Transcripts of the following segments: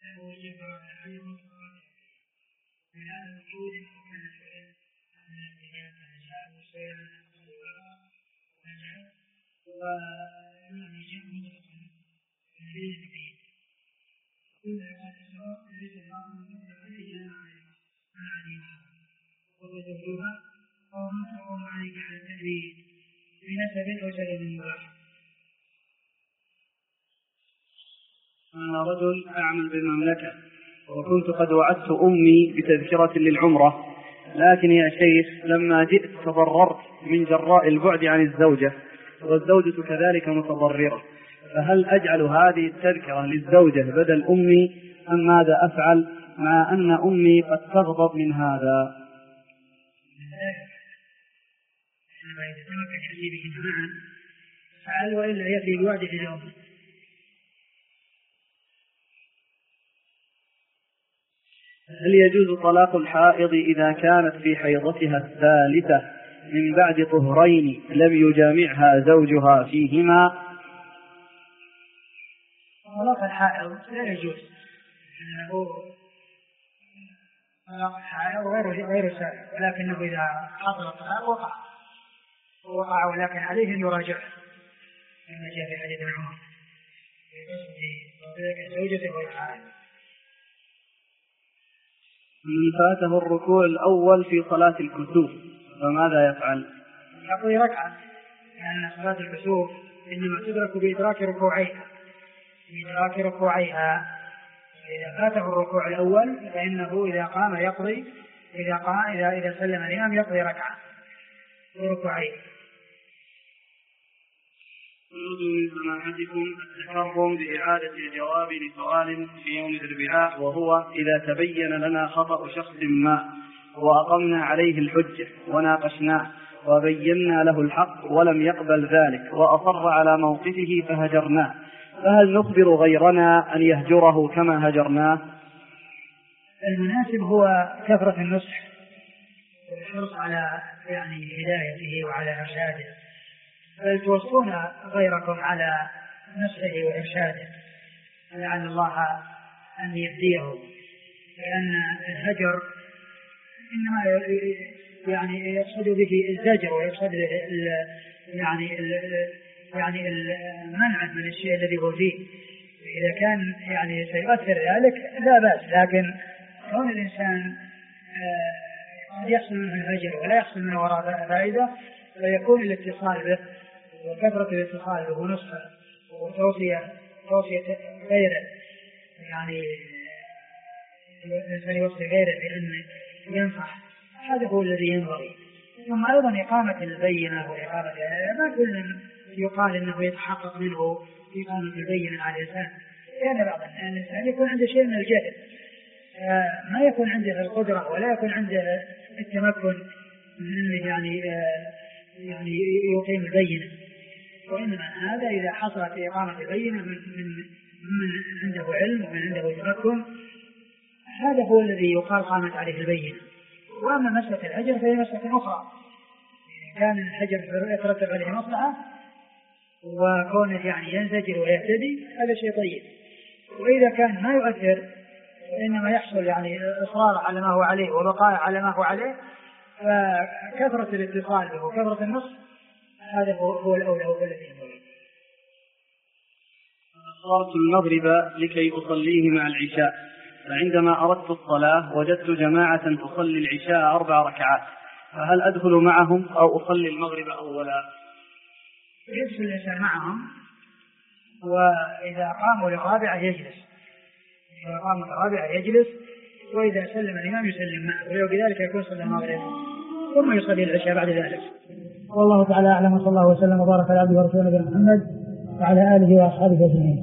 أنا رجل أعمل بالمملكة وكنت قد وعدت أمي بتذكرة للعمرة، لكن يا شيخ لما جئت تضررت من جراء البعد عن الزوجة، والزوجة كذلك متضررة، فهل أجعل هذه التذكرة للزوجة بدل أمي أم ماذا أفعل مع أن أمي قد تغضب من هذا؟ فعل وإلا يأتي بوعد اليوم. هل يجوز طلاق الحائض إذا كانت في حيضتها الثالثة من بعد طهرين لم يجامعها زوجها فيهما؟ طلاق الحائض لا يجوز، طلاق الحائض غير سائل، ولكنه إذا حصل الطلاق وقع ولكن عليه أن يراجع كما جاء في حديث عمر في زوجته والحائض. من فاته الركوع الأول في صلاة الكسوف فماذا يفعل؟ يقضي ركعة، لأن صلاة الكسوف إنما تدرك بإدراك ركوعيها. إذا فاته الركوع الأول فإنه إذا قام يقضي، إذا سلم الإمام يقضي ركعة وركوعين. نرجو من سماحتكم التكرم بإعادة الجواب لسؤال في يوم الأربعاء، وهو إذا تبين لنا خطأ شخص ما وأقمنا عليه الحجة وناقشناه وبينا له الحق ولم يقبل ذلك وأصر على موقفه فهجرناه، فهل نخبر غيرنا أن يهجره كما هجرناه؟ المناسب هو كثرة النصح والحرص على هدايته وعلى إرشاده، بل توصون غيركم على نصحه وإرشاده لعل الله أن يهديه، لأن الهجر إنما يقصد به الزجر ويقصد المنع من الشيء الذي هو فيه. إذا كان سيؤثر ذلك لا بأس، لكن كون الإنسان قد يحصل منه الهجر ولا يحصل منه وراء فائدة، فيكون الاتصال به وكثرة الاتصال به ونصحه وتوصية غيره، الإنسان يوصي غيره بأن ينصح، هذا هو الذي ينبغي. ثم أيضا إقامة البينة وإقامة ما كل يقال إنه يتحقق منه إقامة البينة على الإنسان، لأن بعض الإنسان يكون عنده شيء من الجهل، ما يكون عنده القدرة ولا يكون عنده التمكن من يقيم البينة، وإنما هذا إذا حصلت إقامة البينة من عنده علم ومن عنده تمكن، هذا هو الذي يقال قامت عليه البينة. وأما مسألة الحجر فهي مسألة أخرى، كان الحجر يترتب عليه مصلحة وكونه ينزجر ويهتدي هذا شيء طيب، وإذا كان ما يؤثر إنما يحصل إصرار على ما هو عليه وبقاء على ما هو عليه، فكثرة الاتصال به وكثرة النص هذا هو الأولى والذي ينبغي. صارت المغرب لكي أصليه مع العشاء، فعندما أردت الصلاة وجدت جماعة تصلي العشاء 4 ركعات، فهل أدخل معهم أو أصلي المغرب أولا؟ يدخل الإنسان معهم، وإذا قاموا للرابعة يجلس، وإذا سلم الإمام يسلم معه، ولو بذلك يكون صلى المغرب ثم يصلي العشاء بعد ذلك. والله تعالى أعلم، وصلى الله وسلم وبارك على عبده ورسوله نبينا محمد وعلى آله وأصحابه أجمعين.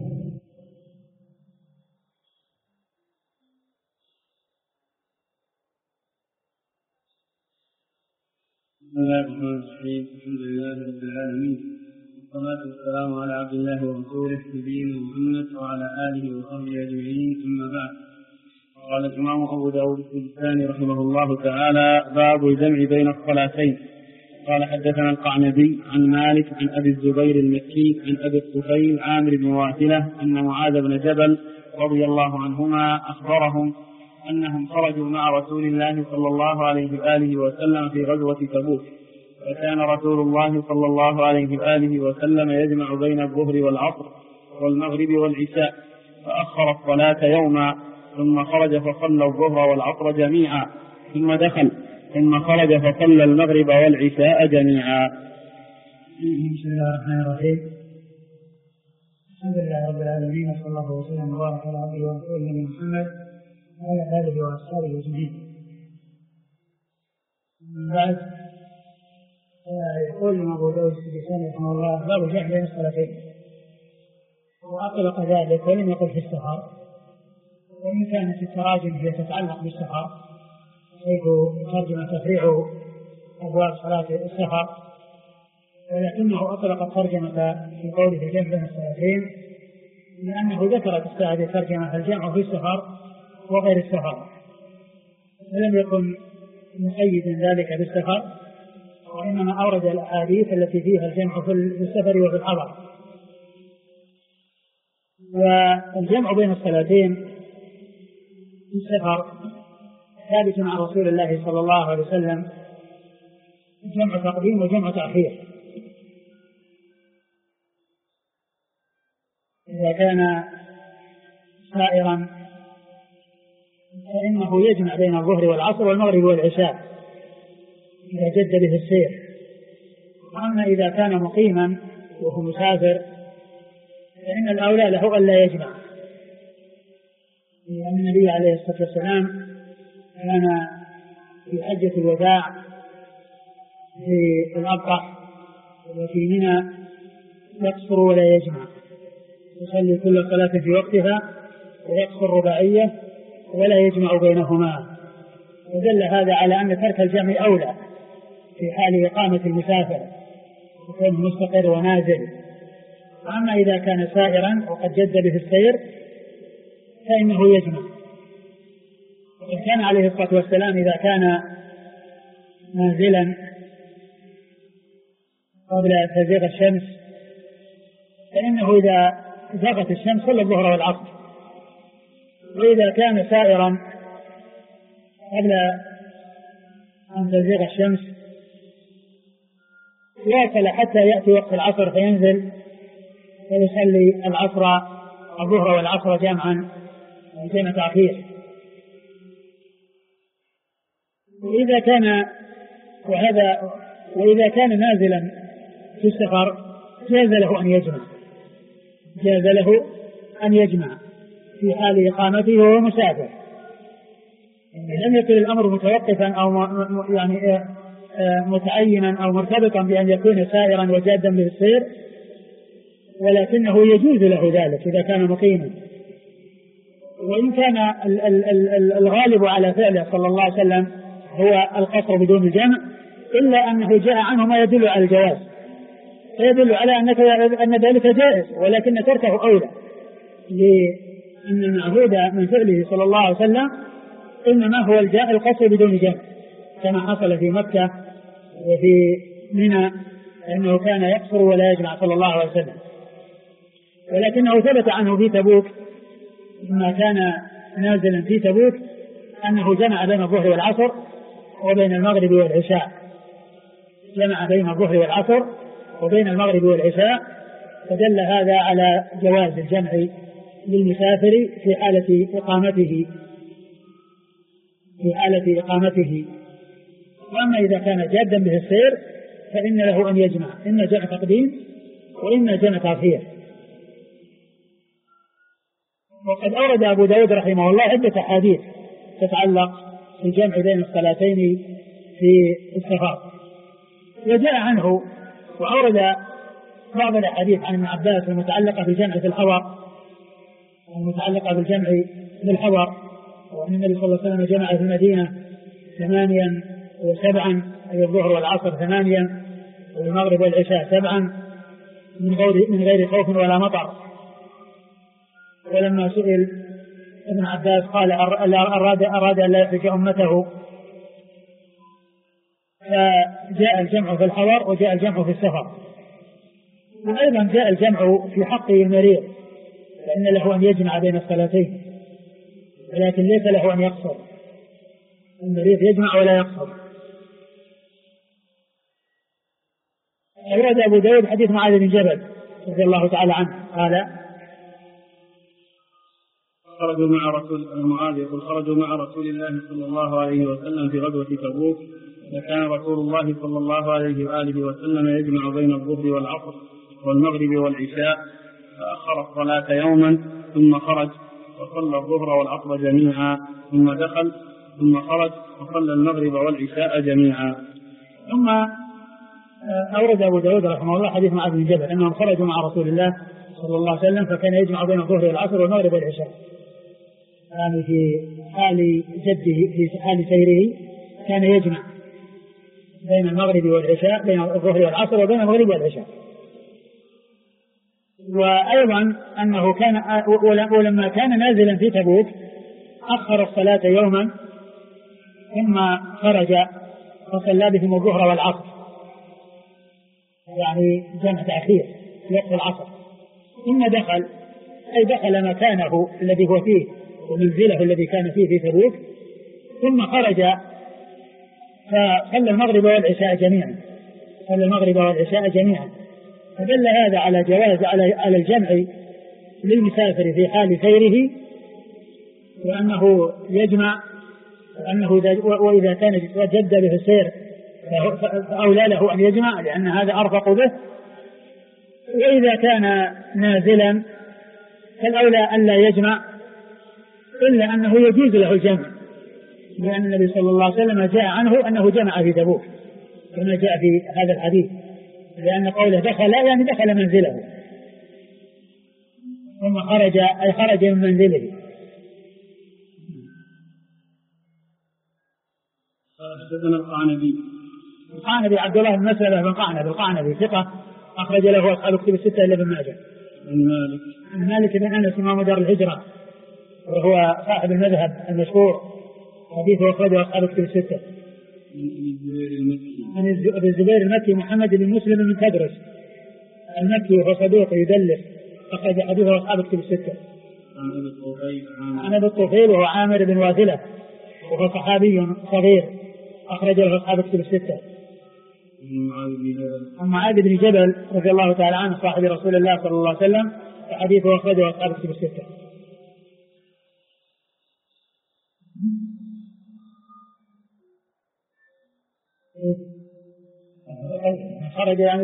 بسم الله الرحمن الرحيم، الحمد لله رب العالمين، والصلاة والسلام على عبد الله ورسوله نبينا محمد وعلى آله وصحبه أجمعين، ثم بعد. قال الإمام أبو داود السجستاني رحمه الله تعالى: باب الجمع بين الصلاتين. قال: حدثنا القعنبي عن مالك عن أبي الزبير المكي عن أبي الطفيل عامر بن واثلة أن معاذ بن جبل رضي الله عنهما أخبرهم أنهم خرجوا مع رسول الله صلى الله عليه وآله وسلم في غزوة تبوك، فكان رسول الله صلى الله عليه وآله وسلم يجمع بين الظهر والعصر والمغرب والعشاء، فأخر الصلاة يوما، ثم خرج فصلى الظهر والعصر جميعا، ثم دخل، ثم خرج فصلى المغرب والعشاء جميعا. بسم الله الرحمن الرحيم. الحمد لله رب العالمين، وصلى الله وسلم وبارك على عبده ورسوله محمد وعلى آله وأصحابه أجمعين. بعد يقول أبو داود السجستاني رحمه الله: باب الجمع بين الصلاتين، وأطلق ذلك ولم يقل في السفر، وإن كانت التراجم هي تتعلق بالسفر حيث ترجم تفريع أبواب صلاة السفر، ولكنه أطلق الترجمة في قوله الجمع بين الصلاتين لأنه ذكر في هذه الترجمة الجمع في السفر وغير السفر، ولم يكن مقيدا ذلك بالسفر، وإنما أورد الأحاديث التي فيها الجمع في السفر وفي الحضر. والجمع بين الصلاتين في السفر ثابت عن رسول الله صلى الله عليه وسلم، جمع تقديم وجمع تأخير. إذا كان سائرا فإنه يجمع بين الظهر والعصر والمغرب والعشاء إذا جد به السير. وأما إذا كان مقيما وهو مسافر فإن الأولى له ألا يجمع، لأن النبي عليه الصلاة والسلام كان في حجة الوداع في الأبطح وفي منى يقصر ولا يجمع، يصلي كل صلاة في وقتها ويقصر رباعية ولا يجمع بينهما، ودل هذا على أن ترك الجمع أولى في حال إقامة المسافر وكان مستقر ونازل. أما إذا كان سائرا وقد جد به السير فإنه يجمع. وإن كان عليه الصلاة والسلام إذا كان نازلا قبل تزيغ الشمس فإنه إذا زاغت الشمس صلى الظهر والعصر، وإذا كان سائرا قبل أن تزيغ الشمس واصل حتى يأتي وقت العصر فينزل ويصلي الظهر والعصر جمعا دون تأخير. وإذا كان نازلا في السفر جاز له أن يجمع في حال إقامته وهو مسافر. لم يكن الأمر متوقفا أو يعني متعينا أو مرتبطا بأن يكون سائرا وجادا بالسير، ولكنه يجوز له ذلك إذا كان مقيما. وإن كان الغالب على فعله صلى الله عليه وسلم هو القصر بدون الجمع، إلا أنه جاء عنه ما يدل على الجواز، فيدل على أن ذلك جائز، ولكن تركه أولى، لأن المعهود من فعله صلى الله عليه وسلم إنما هو القصر بدون جمع، كما حصل في مكة وفي منى، لأنه كان يقصر ولا يجمع صلى الله عليه وسلم. ولكنه ثبت عنه في تبوك لما كان نازلا في تبوك أنه جمع بين الظهر والعصر وبين المغرب والعشاء، جمع بين الظهر والعصر وبين المغرب والعشاء، فدل هذا على جواز الجمع للمسافر في حالة إقامته. وأما إذا كان جادا به السير فإن له أن يجمع، إما جمع تقديم وإما جمع تأخير. وقد أورد أبو داود رحمه الله عدة أحاديث تتعلق بالجمع بين الصلاتين في السفر، وجاء عنه وأورد بعض الأحاديث عن ابن عباس المتعلقة بالجمع في الحضر، المتعلقة بالجمع بالحضر، وأن النبي صلى الله عليه وسلم جمع في المدينة 8 و7، أي الظهر والعصر 8 والمغرب والعشاء 7 من غير خوف ولا مطر. ولما سئل ابن عباس قال أراد أن لا يحرج أمته، فجاء الجمع في الحضر وجاء الجمع في السفر. وأيضا جاء الجمع في حق المريض، فإن له أن يجمع بين الصلاتين، ولكن ليس له أن يقصر. المريض يجمع ولا يقصر. أورد أبو داود حديث معاذ بن جبل رضي الله تعالى عنه قال: خرجوا مع رسول الله صلى الله عليه وسلم في غزوة تبوك، وكان رسول الله صلى الله عليه وآله وسلم يجمع بين الظهر والعصر والمغرب والعشاء، فأخر الصلاة يوما ثم خرج وصلى الظهر والعصر جميعا، ثم دخل ثم خرج وصلى المغرب والعشاء جميعا. ثم أورد أبو داود رحمه الله حديث معاذ بن جبل أنهم خرجوا مع رسول الله صلى الله عليه وسلم فكان يجمع بين الظهر والعصر والمغرب والعشاء، يعني في حال جده في حال سيره كان يجمع بين المغرب والعشاء، بين الظهر والعصر وبين المغرب والعشاء. وأيضا أنه كان ولما كان نازلا في تبوك أخر الصلاة يوما ثم خرج فصلى بهم الظهر والعصر، يعني جمع تأخير وقت العصر. ثم دخل أي دخل مكانه الذي هو فيه ومنزله الذي كان فيه في تبوك، ثم خرج فصلى المغرب والعشاء جميعا. فدل هذا على جواز على الجمع للمسافر في حال سيره، وأنه يجمع، وإذا كان جد به السير فأولى له أن يجمع لأن هذا أرفق به، وإذا كان نازلا فالأولى أن لا يجمع، إلا أنه يجوز له الجمع، لأن النبي صلى الله عليه وسلم جاء عنه أنه جمع في تبوك كما جاء في هذا الحديث، لأن قوله دخل يعني دخل منزله ثم خرج أي خرج من منزله. حدثنا القعنبي عبد الله بن مسلمة بن القعنبي ثقة أخرج له أصحاب كتب الستة إلا ابن ماجه. عن مالك بن أنس إمام دار الهجرة وهو صاحب المذهب المشهور، حديثه أخرجه أصحاب كتب الستة. عن الزبير المكي محمد بن مسلم من تدرس المكي وهو صدوق يدلس، أخرج حديثه أصحاب كتب الستة. عن أبي الطفيل وهو عامر بن واثلة وهو صحابي صغير أخرج له أصحاب كتب الستة. عن معاذ بن جبل رضي الله تعالى عنه صاحب رسول الله صلى الله عليه وسلم حديثه أخرجه أصحاب كتب الستة. خرج يعني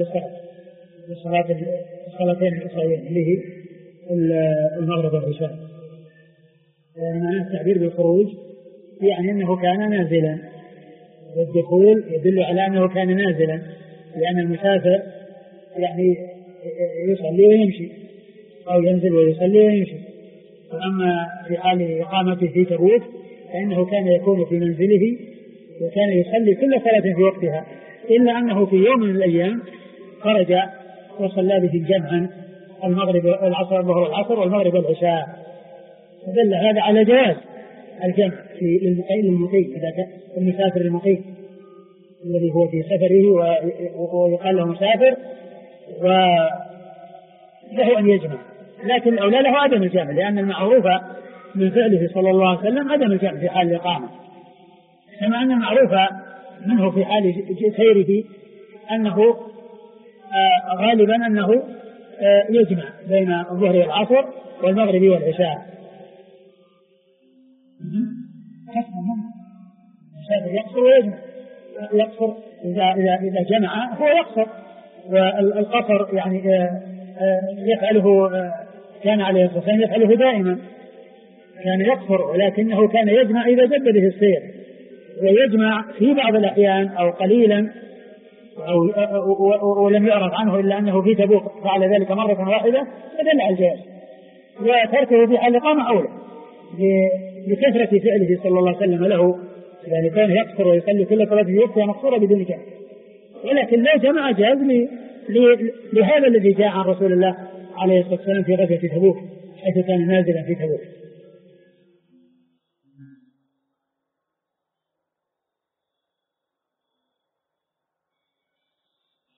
الصلاتين الأخرين اللي هي المغرب والعشاء، يعني التعبير بالخروج يعني أنه كان نازلا، والدخول يدل على أنه كان نازلا، لأن المسافر يعني يصلي ويمشي أو ينزل ويصلي ويمشي. وأما في حال إقامته في تبوك فإنه كان يكون في منزله وكان يصلي كل صلاة في وقتها، إلا أنه في يوم من الأيام خرج وصلى به جمعا المغرب والعصر الظهر والعصر والمغرب والعشاء. دل هذا على جواز الجمع للمقيم إذا كان المسافر المقيم الذي هو في سفره ويقال له مسافر وله أن يجمع، لكن الأولى له عدم الجمع، لأن المعروف من فعله صلى الله عليه وسلم عدم الجمع في حال الإقامة، كما أن المعروف منه في حال سيره أنه غالبا أنه يجمع بين الظهر والعصر والمغرب والعشاء. يقصر ويجمع، يقصر إذا جمع هو يقصر، والقصر يعني يفعله كان عليه الصلاة والسلام يفعله دائما، كان يقصر ولكنه كان يجمع إذا جد به السير، ويجمع في بعض الأحيان أو قليلا ولم يعرف عنه إلا أنه في تبوك فعل ذلك مرة واحدة فدل على الجواز، وتركه في حال الإقامة أولى لكثرة فعله صلى الله عليه وسلم له، يعني كان يقصر ويصلي كل صلاة في وقتها مقصورة بدون جمع، ولكن لا جمع جاز لهذا الذي جاء عن رسول الله عليه الصلاة والسلام في غزوة تبوك حيث كان نازلا في تبوك.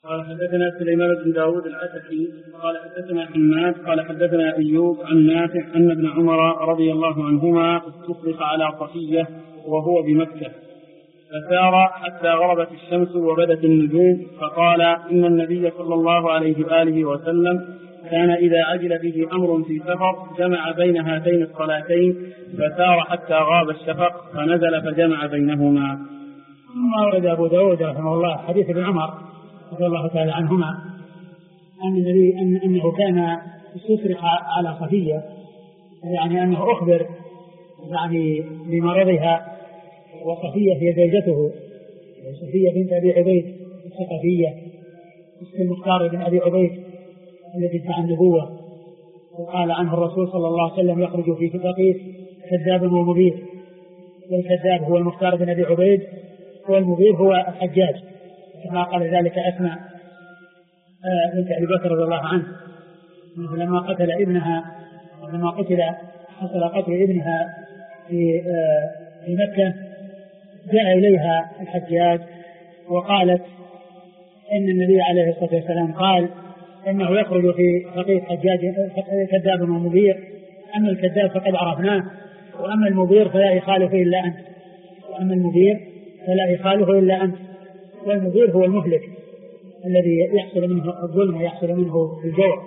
قال حدثنا سليمان بن داود العتكي قال حدثنا حماد قال حدثنا أيوب عن نافع أن ابن عمر رضي الله عنهما استصرخ على صفية وهو بمكة فسار حتى غربت الشمس وبدت النجوم فقال إن النبي صلى الله عليه وآله وسلم كان إذا عجل به أمر في سفر جمع بين هاتين الصلاتين فسار حتى غاب الشفق فنزل فجمع بينهما. ثم ورد أبو داود رحمه الله حديث ابن عمر رضي الله تعالى عنهما أن النبي أنه كان يستصرخ على صفية، يعني أنه أخبر يعني بمرضها، وصفية هي زوجته صفية بنت أبي عبيد الثقفية المختار بن أبي عبيد الذي ادعى النبوة، وقال عنه الرسول صلى الله عليه وسلم يخرج في ثقيف كذاب ومبير، والكذاب هو المختار بن أبي عبيد والمبير هو الحجاج كما قال ذلك أسماء بنت أبي بكر رضي الله عنه لما قتل ابنها، لما حصل قتل ابنها في مكة جاء إليها الحجاج وقالت إن النبي عليه الصلاة والسلام قال إنه يخرج في ثقيف حجاج كذاب ومبير، أما الكذاب فقد عرفناه وأما المبير فلا يخالف إلا أنت، وأما المبير فلا يخالف إلا أنت، والمبير هو المهلك الذي يحصل منه الظلم ويحصل منه الجوع.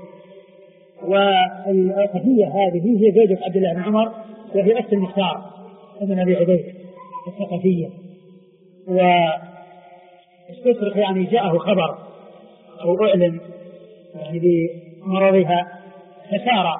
والصفية هذه هي زوجة عبد الله بن عمر وهي أخت المختار ابن أبي عبيد الثقفية، واستفرق يعني جاءه خبر أو أعلن يعني بمرضها فسار،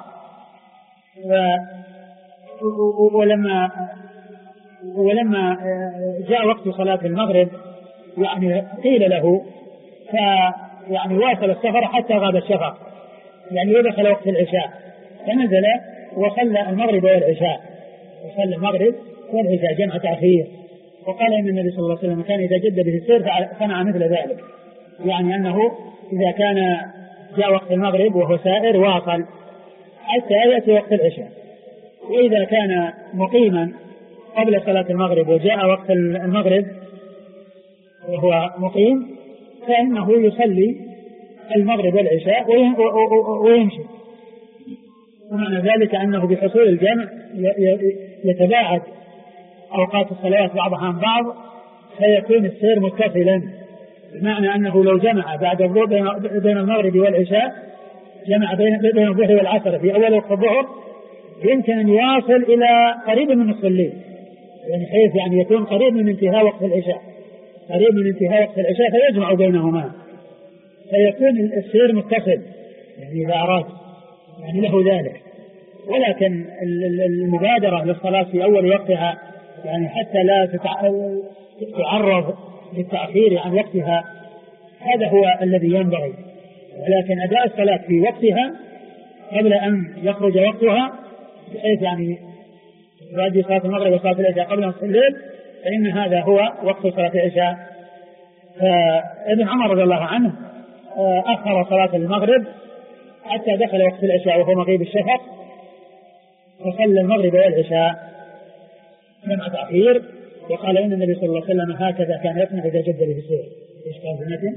ولما جاء وقت صلاة المغرب يعني قيل له يعني واصل السفر حتى غاب الشفق، يعني ودخل وقت العشاء فنزل وصلى المغرب والعشاء، وصلى المغرب والعشاء جمع تأخير. وقال إن النبي صلى الله عليه وسلم كان إذا جد به السير صنع مثل ذلك، يعني أنه إذا كان جاء وقت المغرب وهو سائر واصل حتى يأتي وقت العشاء، وإذا كان مقيما قبل صلاة المغرب وجاء وقت المغرب وهو مقيم فإنه يصلي المغرب والعشاء ويمشي. ومعنى ذلك أنه بحصول الجمع يتباعد أوقات الصلوات بعضها عن بعض فيكون السير متصلا، بمعنى أنه لو جمع بعد بين المغرب والعشاء جمع بين الظهر والعصر في أول وقت الظهر يمكن أن يواصل إلى قريب من نصف الليل، يعني حيث يعني يكون قريب من انتهاء وقت العشاء، قريب من انتهاء وقت العشاء فيجمع بينهما فيكون السير متصل، يعني إذا أراد يعني له ذلك. ولكن المبادرة للصلاة في أول وقتها يعني حتى لا تعرض للتأخير عن وقتها هذا هو الذي ينبغي، ولكن أداء الصلاة في وقتها قبل أن يخرج وقتها بحيث يعني يؤدي صلاة المغرب وصلاة العشاء قبل نصف الليل فإن هذا هو وقت صلاة العشاء. فابن عمر رضي الله عنه أخر صلاة المغرب حتى دخل وقت العشاء وهو مغيب الشفق وصلى المغرب والعشاء جمع تأخير، وقال إن النبي صلى الله عليه وسلم هكذا كان يصنع إذا جد به السير. إيش قال في المتن؟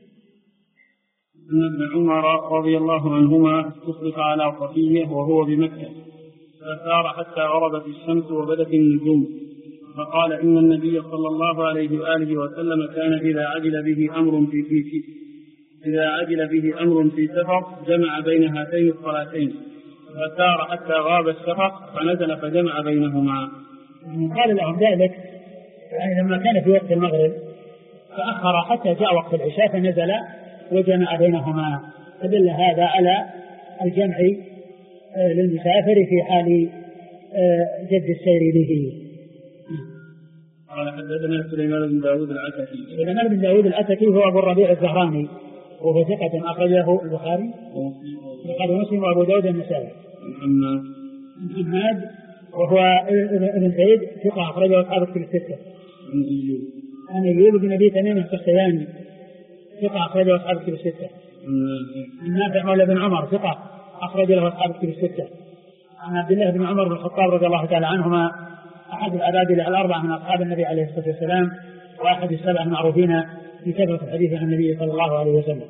أن ابن عمر رضي الله عنهما استصرخ على صفية وهو بمكة فسار حتى غربت الشمس وبدت النجوم فقال إن النبي صلى الله عليه وآله وسلم كان إذا عجل به أمر في سفر جمع بين هاتين الصلاتين فسار حتى غاب الشفق فنزل فجمع بينهما. قال لهم ذلك يعني لما كان في وقت المغرب فأخر حتى جاء وقت العشاء فنزل وجمع بينهما، فدل هذا على الجمع للمسافر في حال جد السير به. قال حدثنا سليمان بن داود العتكي. سليمان بن داود العتكي هو أبو الربيع الزهراني وهو ثقة أخرجه البخاري ومسلم وأبو داود النسائي. محمد وهو ابن سعيد ثقة أخرجه أصحاب الكتب الستة. عن أيوب بن أبي تميم السختياني ثقة أخرجه أصحاب الكتب الستة. عن نافع مولى بن عمر ثقة أخرج له أصحاب الكتب الستة. عن عبد الله بن عمر بن الخطاب رضي الله تعالى عنهما أحد الأبادلة الأربعة من أصحاب النبي عليه الصلاة والسلام وأحد السبع المعروفين في كثرة الحديث عن النبي صلى الله عليه وسلم.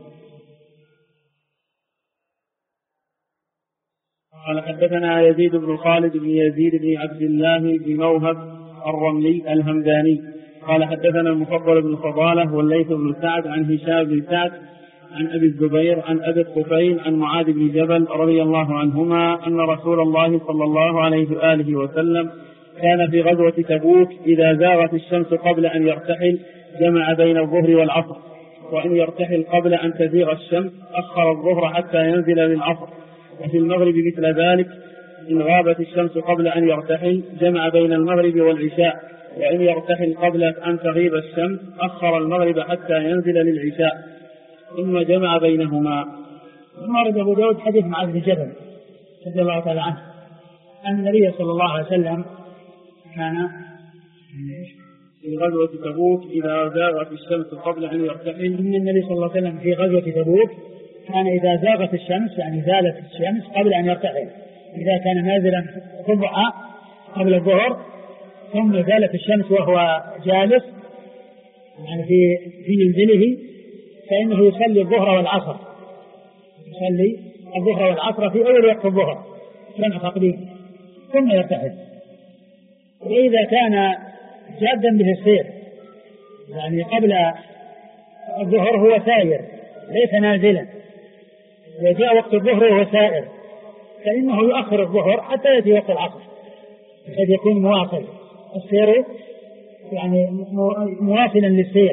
قال حدثنا يزيد بن خالد بن يزيد بن عبد الله بن موهب الرملي الهمداني قال حدثنا المفضل بن فضالة والليث بن سعد عن هشام بن سعد عن أبي الزبير عن أبي الطفيل عن معاذ بن جبل رضي الله عنهما أن رسول الله صلى الله عليه وآله وسلم كان في غزوة تبوك إذا زاغت الشمس قبل أن يرتحل جمع بين الظهر والعصر، وإن يرتحل قبل أن تزيغ الشمس أخر الظهر حتى ينزل للعصر، وفي المغرب مثل ذلك إن غابت الشمس قبل أن يرتحل جمع بين المغرب والعشاء، وإن يرتحل قبل أن تغيب الشمس أخر المغرب حتى ينزل للعشاء ثم جمع بينهما. ثم ورد أبو داود حديث معاذ بن جبل رضي الله تعالى عنه أن النبي صلى الله عليه وسلم كان في غزوة تبوك إذا زاغت الشمس قبل أن يرتحل. إن النبي صلى الله عليه وسلم في غزوة تبوك كان إذا زاغت الشمس يعني زالت الشمس قبل أن يرتحل، إذا كان نازلا الضحى قبل الظهر ثم زالت الشمس وهو جالس يعني في منزله فإنه يصلي الظهر والعصر، يصلي الظهر والعصر في أول وقت الظهر جمع تقديم ثم يرتحل. وإذا كان جادا به السير يعني قبل الظهر هو سائر ليس نازلا، وجاء وقت الظهر وهو سائر فإنه يؤخر الظهر حتى يأتي وقت العصر قد يكون مواصل السير يعني مواصلا للسير،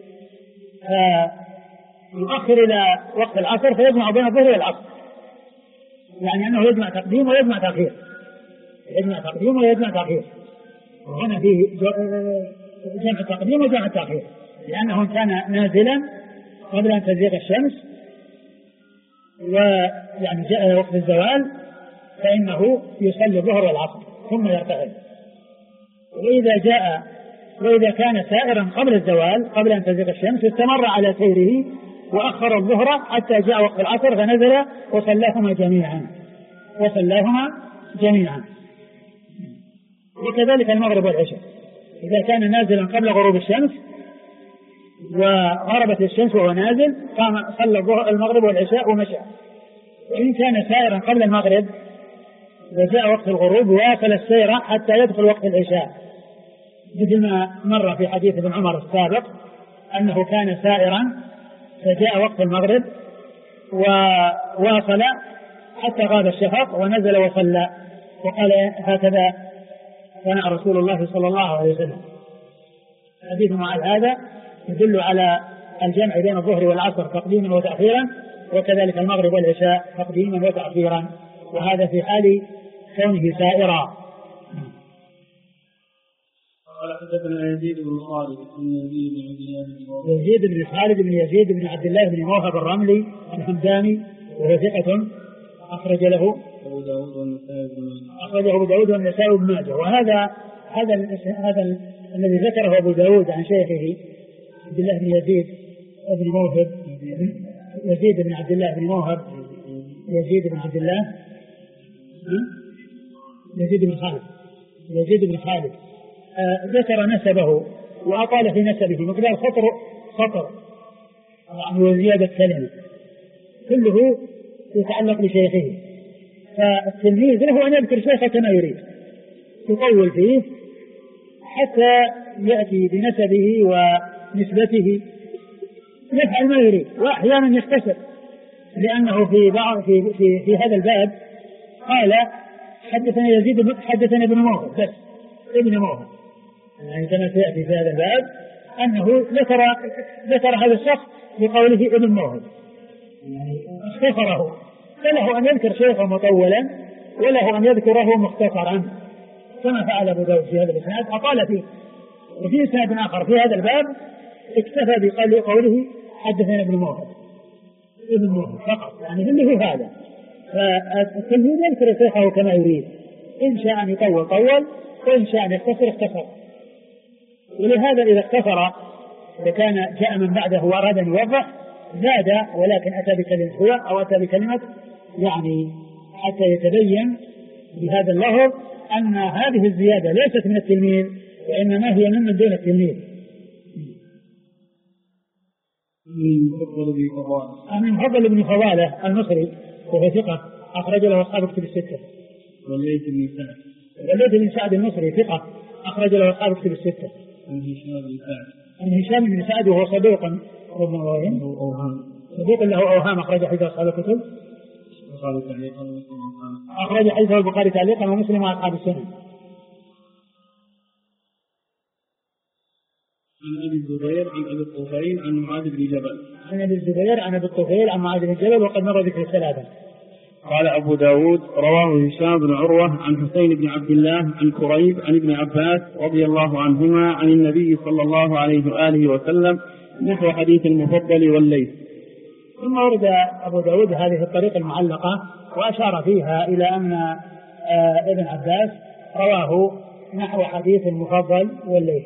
يؤخر إلى وقت العصر فيجمع بين الظهر والعصر، يعني أنه يجمع تقديم ويجمع تأخير، يجمع تقديم ويجمع تأخير، وهنا فيه جمع تقديم وجمع تأخير لأنه كان نازلا قبل أن تزيغ الشمس ويعني جاء وقت الزوال فإنه يصلي الظهر والعصر ثم يرتحل. وإذا كان سائرا قبل الزوال قبل أن تزيغ الشمس استمر على سيره وأخر الظهر حتى جاء وقت العصر فنزل وصلاهما جميعا. وكذلك المغرب والعشاء إذا كان نازلا قبل غروب الشمس وغربت الشمس وهو نازل قام صلى المغرب والعشاء ومشى. وإن كان سائرا قبل المغرب وجاء وقت الغروب واصل السير حتى يدخل وقت العشاء، مثل ما مر في حديث ابن عمر السابق أنه كان سائرا فجاء وقت المغرب وواصل حتى غاب الشفق ونزل وصلى، وقال هكذا صنع رسول الله صلى الله عليه وسلم. حديث معاذ هذا يدل على الجمع بين الظهر والعصر تقديما وتأخيرا، وكذلك المغرب والعشاء تقديما وتأخيرا، وهذا في حال كونه سائرا. قال حدثنا يزيد بن خالد بن يزيد بن عبد الله بن موهب الرملي الحمداني وهو ثقة أخرج له أبو داود والنسائي وابن ماجه. وهذا الذي ذكره أبو داود عن شيخه عبد الله بن يزيد بن موهب يزيد بن عبد الله بن موهب يزيد بن خالد ذكر نسبه وأطال في نسبه مقدار خطر يعني وزيادة كلمة كله يتعلق بشيخه، فالتلميذ له أن يذكر شيخه كما يريد يطول فيه حتى يأتي بنسبه ونسبته يفعل ما يريد، وأحيانا يختصر لأنه في هذا الباب قال حدثنا يزيد حدثنا ابن موهب بس ابن موهب، يعني كما سيأتي في هذا الباب أنه ذكر هذا الشخص بقوله ابن موهب يعني اختصره، فله أن يذكر شيخه مطولا وله أن يذكره مختصرا كما فعل أبو داود في هذا الإسناد أطال فيه. وفي إسناد آخر في هذا الباب اكتفى بقوله حدثنا ابن موهب فقط، يعني اللي هذا. فالتلميذ يذكر شيخه كما يريد، إن شاء أن يطول طول وإن شاء أن يختصر اختصر. ولهذا إذا اختصر إذا كان جاء من بعده وأراد أن يوضح زاد، ولكن أتى بكلمة هو أو أتى بكلمة يعني حتى يتبين بهذا اللفظ أن هذه الزيادة ليست من التلميذ وإنما هي من دون التلميذ. من فضل بن فضالة المصري وهو ثقة أخرج له أصحاب كتب الستة. والليث بن سعد المصري ثقة أخرج له أصحاب كتب الستة. عن هشام بن سعد وهو صدوق له أوهام أخرج حديث أصحاب الكتب. أخرج حديثه البخاري تعليقا ومسلم وأصحاب السنن. عن أبي الزبير عن أبي الطفيل عن معاذ بن جبل. عن أبي الزبير عن أبي الطفيل عن معاذ بن جبل وقد مر ذكر الثلاثة. قال أبو داود رواه هشام بن عروة عن حسين بن عبد الله عن كريب عن ابن عباس رضي الله عنهما عن النبي صلى الله عليه وآله وسلم نحو حديث المفضل والليث. ثم ورد أبو داود هذه الطريقة المعلقة وأشار فيها إلى أن ابن عباس رواه نحو حديث المفضل والليث.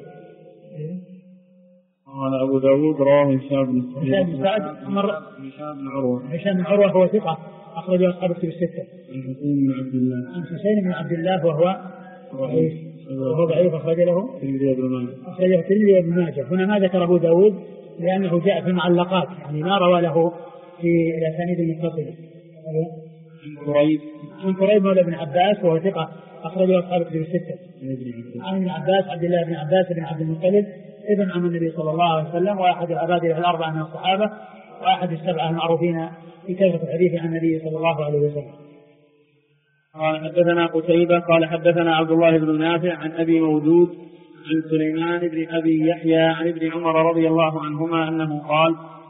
قال أبو داود رواه هشام بن سعد هشام بن عروة هو ثقة أخرج أصحاب الكتب الستة. عن حسين بن عبد الله وهو ضعيف أخرج له الترمذي وابن ماجه. هنا ما ذكر أبو داود لأنه جاء في المعلقات يعني ما روى له في الأسانيد المتصلة. عن كريب مولى بن عباس وهو ثقة أخرج أصحاب الكتب الستة. عن ابن عباس عبد الله بن عباس بن عبد المطلب ابن عم النبي صلى الله عليه وسلم وأحد العبادلة الأربعة من الصحابة وأحد السبعة المعروفين في كثرة الحديث عن النبي صلى الله عليه وسلم. قال حدثنا قتيبة قال حدثنا عبد الله بن نافع عن أبي مودود عن سليمان بن أبي يحيى عن ابن عمر رضي الله عنهما أنه قال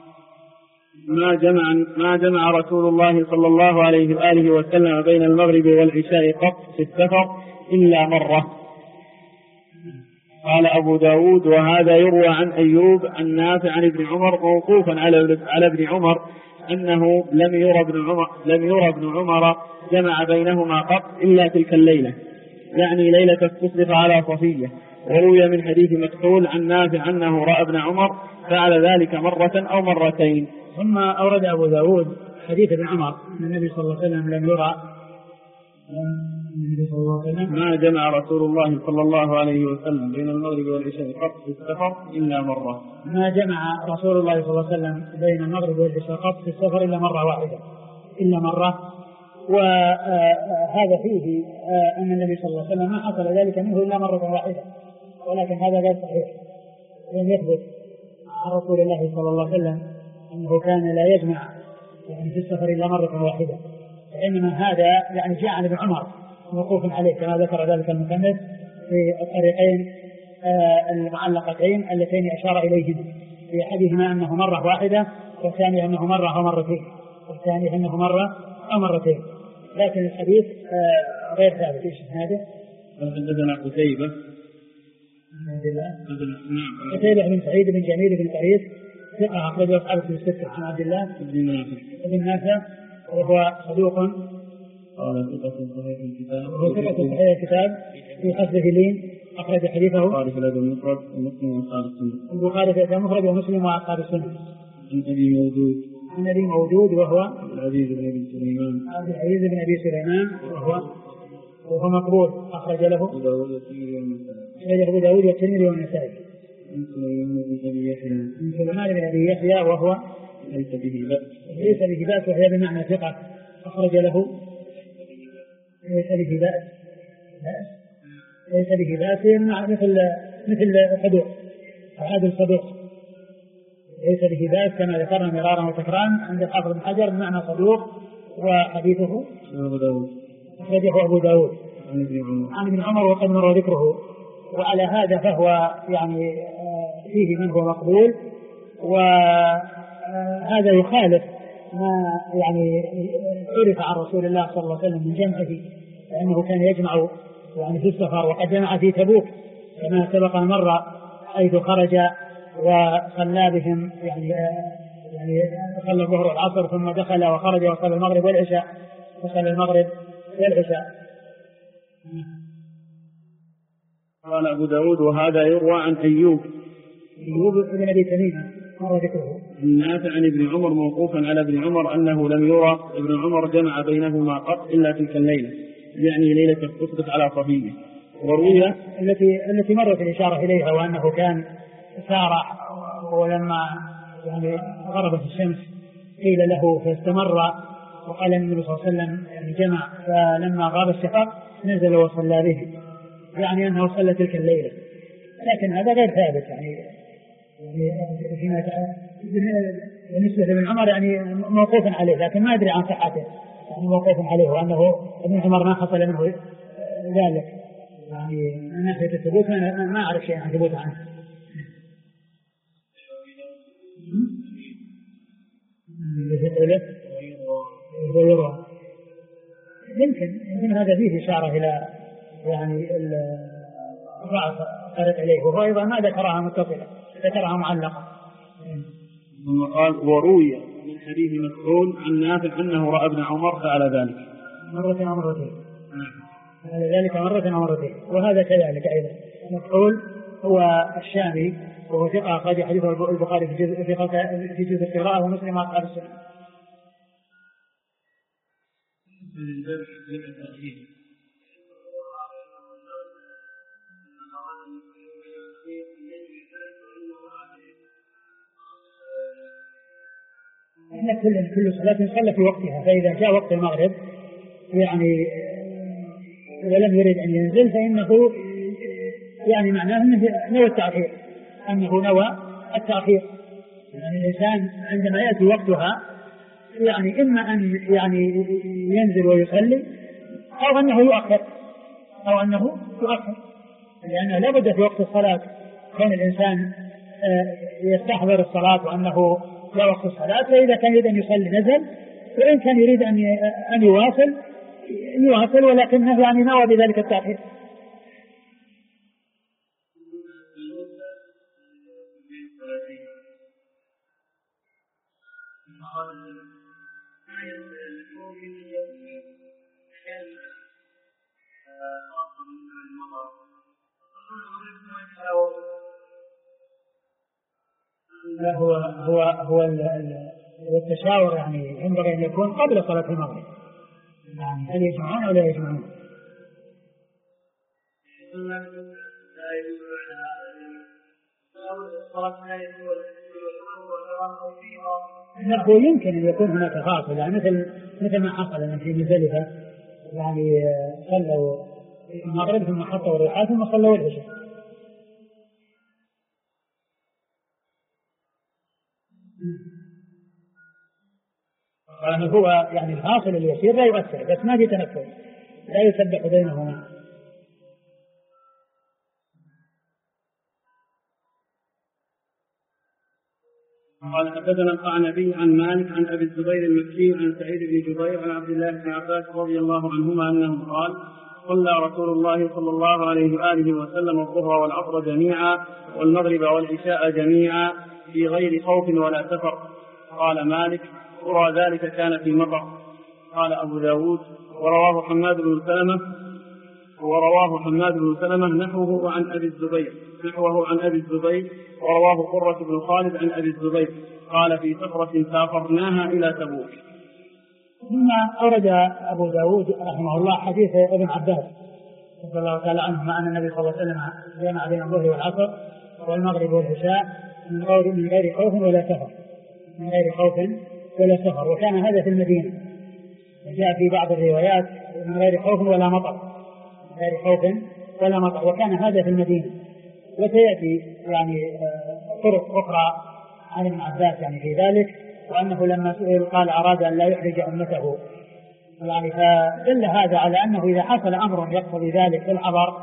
ما جمع رسول الله صلى الله عليه وآله وسلم بين المغرب والعشاء قط في السفر إلا مرة. قال أبو داود وهذا يروى عن أيوب عن نافع عن ابن عمر موقوفا على ابن عمر أنه لم يرى ابن عمر جمع بينهما قط إلا تلك الليلة يعني ليلة استصدق على صفية. وروي من حديث مكحول عن نافع أنه رأى ابن عمر فعل ذلك مرة أو مرتين. ثم أورد أبو داود حديث ابن عمر أن النبي صلى الله عليه وسلم لم يرى ما جمع رسول الله صلى الله عليه وسلم بين المغرب والعشاء قط في السفر إلا مرة. ما جمع رسول الله صلى الله عليه وسلم بين المغرب والعشاء قط في السفر إلا مرة واحدة إلا مرة. وهذا فيه أن النبي صلى الله عليه وسلم ما حصل ذلك منه إلا مرة واحدة ولكن هذا غير صحيح. لم يثبت عن رسول الله صلى الله عليه وسلم أنه كان لا يجمع يعني في السفر إلا مرة واحدة. إنما هذا يعني جاء عن ابن عمر موقوف عليه كما ذكر ذلك المصنف في الطريقين المعلقتين اللتين أشار إليهما في أحدهما أنه مرة واحدة والثاني أنه مرة أو مرتين لكن الحديث غير ثابت. ايش هذا؟ حدثنا قتيبة بن سعيد بن جميل بن قريش ثقة أخرج أصحاب الكتب الستة. عن عبد الله بن نافع وهو صدوق قال ثقة صحيح الكتاب في حسبه لين أخرج حديثه البخاري في الأدب المفرد ومسلم وأصحاب السنة. عن أبي مودود وهو العزيز بن أبي سليمان وهو مقبول أخرج له أبو داود والترمذي والنسائي. عن سليمان بن أبي يحيى وهو ليس به بأس وهي بمعنى ثقة أخرج له ليس به بأس مثل الصدوق عادل الصدوق ليس به بأس كما ذكرنا مرارا وتكرارا عند الحافظ بن حجر بمعنى صدوق وحديثه أخرجه أبو داود عن ابن عمر وقد مر ذكره. وعلى هذا فهو يعني فيه من هو مقبول وهذا يخالف ما يعني عرف عن رسول الله صلى الله عليه وسلم من جمعه لأنه كان يجمع يعني في السفر وقد جمع في تبوك كما سبق مرة حيث خرج وصلى بهم يعني صلى الظهر والعصر ثم دخل وخرج وصلى المغرب والعشاء وصلى المغرب والعشاء. قال أبو داود وهذا يروى عن أيوب بن أبي تميم مر ذكره نافع عن ابن عمر موقوفا على ابن عمر أنه لم يرى ابن عمر جمع بينهما قط إلا تلك الليلة يعني ليلة التصدق على صفية. وروي التي مرت الإشارة إليها وأنه كان سارع ولما يعني غربت الشمس قيل له فاستمر، وقال النبي صلى الله عليه وسلم يعني جمع، فلما غاب الشفق نزل وصلى به، يعني أنه صلى تلك الليلة. لكن هذا غير ثابت يعني بالنسبة لابن عمر يعني موقوف عليه، لكن ما أدري عن صحته، يعني موقوف عليه وأنه ابن عمر ما حصل منه ذلك، يعني من ناحية الثبوت ما أعرف شيء عن ثبوت عنه. يمكن هذا فيه إشارة إلى يعني الضعف أرد عليه، وهو أيضا ما ذكرها متصلة، ذكرها معلقة. ثم قال وروي من حديث مسعود عن نافع أنه رأى ابن عمر فعل ذلك مرة أو مرتين، ذلك مرة أو مرتين. وهذا كذلك أيضا مسعود هو الشامي، وهو ثقة أخرج حديثه البخاري في جزء القراءة ومسلم أصحاب السنة. إن كل صلاة تصلى في وقتها، فإذا جاء وقت المغرب يعني ولم يرد أن ينزل فإنه يعني معناه أنه نوى التأخير، أنه نوى التأخير. يعني الإنسان عندما يأتي وقتها يعني إما أن يعني ينزل ويصلي أو أنه يؤخر، لأنه لا بد في وقت الصلاة كان الإنسان يستحضر الصلاة وأنه لا وقت الصلاة، فإذا كان يريد أن يصلي نزل، وإن كان يريد أن يواصل ولكنه يعني نوى بذلك التأخير. هو التشاور يعني ينبغي أن يكون قبل صلاة المغرب، يعني هل يجمعون أو لا يجمعون؟ يمكن أن يكون هناك فاصل، يعني مثل ما حصل في مزدلفة، يعني صلوا المغرب ثم حطوا الرحال ثم صلوا العشاء. هو يعني الفاصل اليسير لا يؤثر، بس ما في تنفس، لا يسبح بينهما. قال حدثنا القعنبي عن مالك عن أبي الزبير المكي عن سعيد بن جبير عن عبد الله بن عباس رضي الله عنهما أنه قال صلى رسول الله صلى الله عليه وآله وسلم الظهر والعصر جميعا والمغرب والعشاء جميعا في غير خوف ولا سفر. قال مالك ورى ذلك كان في مطر. قال أبو داود ورواه حماد بن سلمة نحوه عن أبي الزبير ورواه قرة بن خالد عن أبي الزبير قال في سفرة سافرناها إلى تبوك. ثم أورد أبو داود رحمه الله حديث ابن عباس رضي الله تعالى عنهما أن النبي صلى الله عليه وسلم جمع بين الظهر والعصر والمغرب والعشاء من غير خوف ولا سفر، وكان هذا في المدينة. جاء في بعض الروايات من غير خوف ولا مطر، وكان هذا في المدينة. وسيأتي يعني طرق أخرى عن ابن عباس يعني في ذلك، وأنه لما سئل قال أراد أن لا يحرج أمته، يعني فدل هذا على أنه إذا حصل أمر يقتضي ذلك في الحضر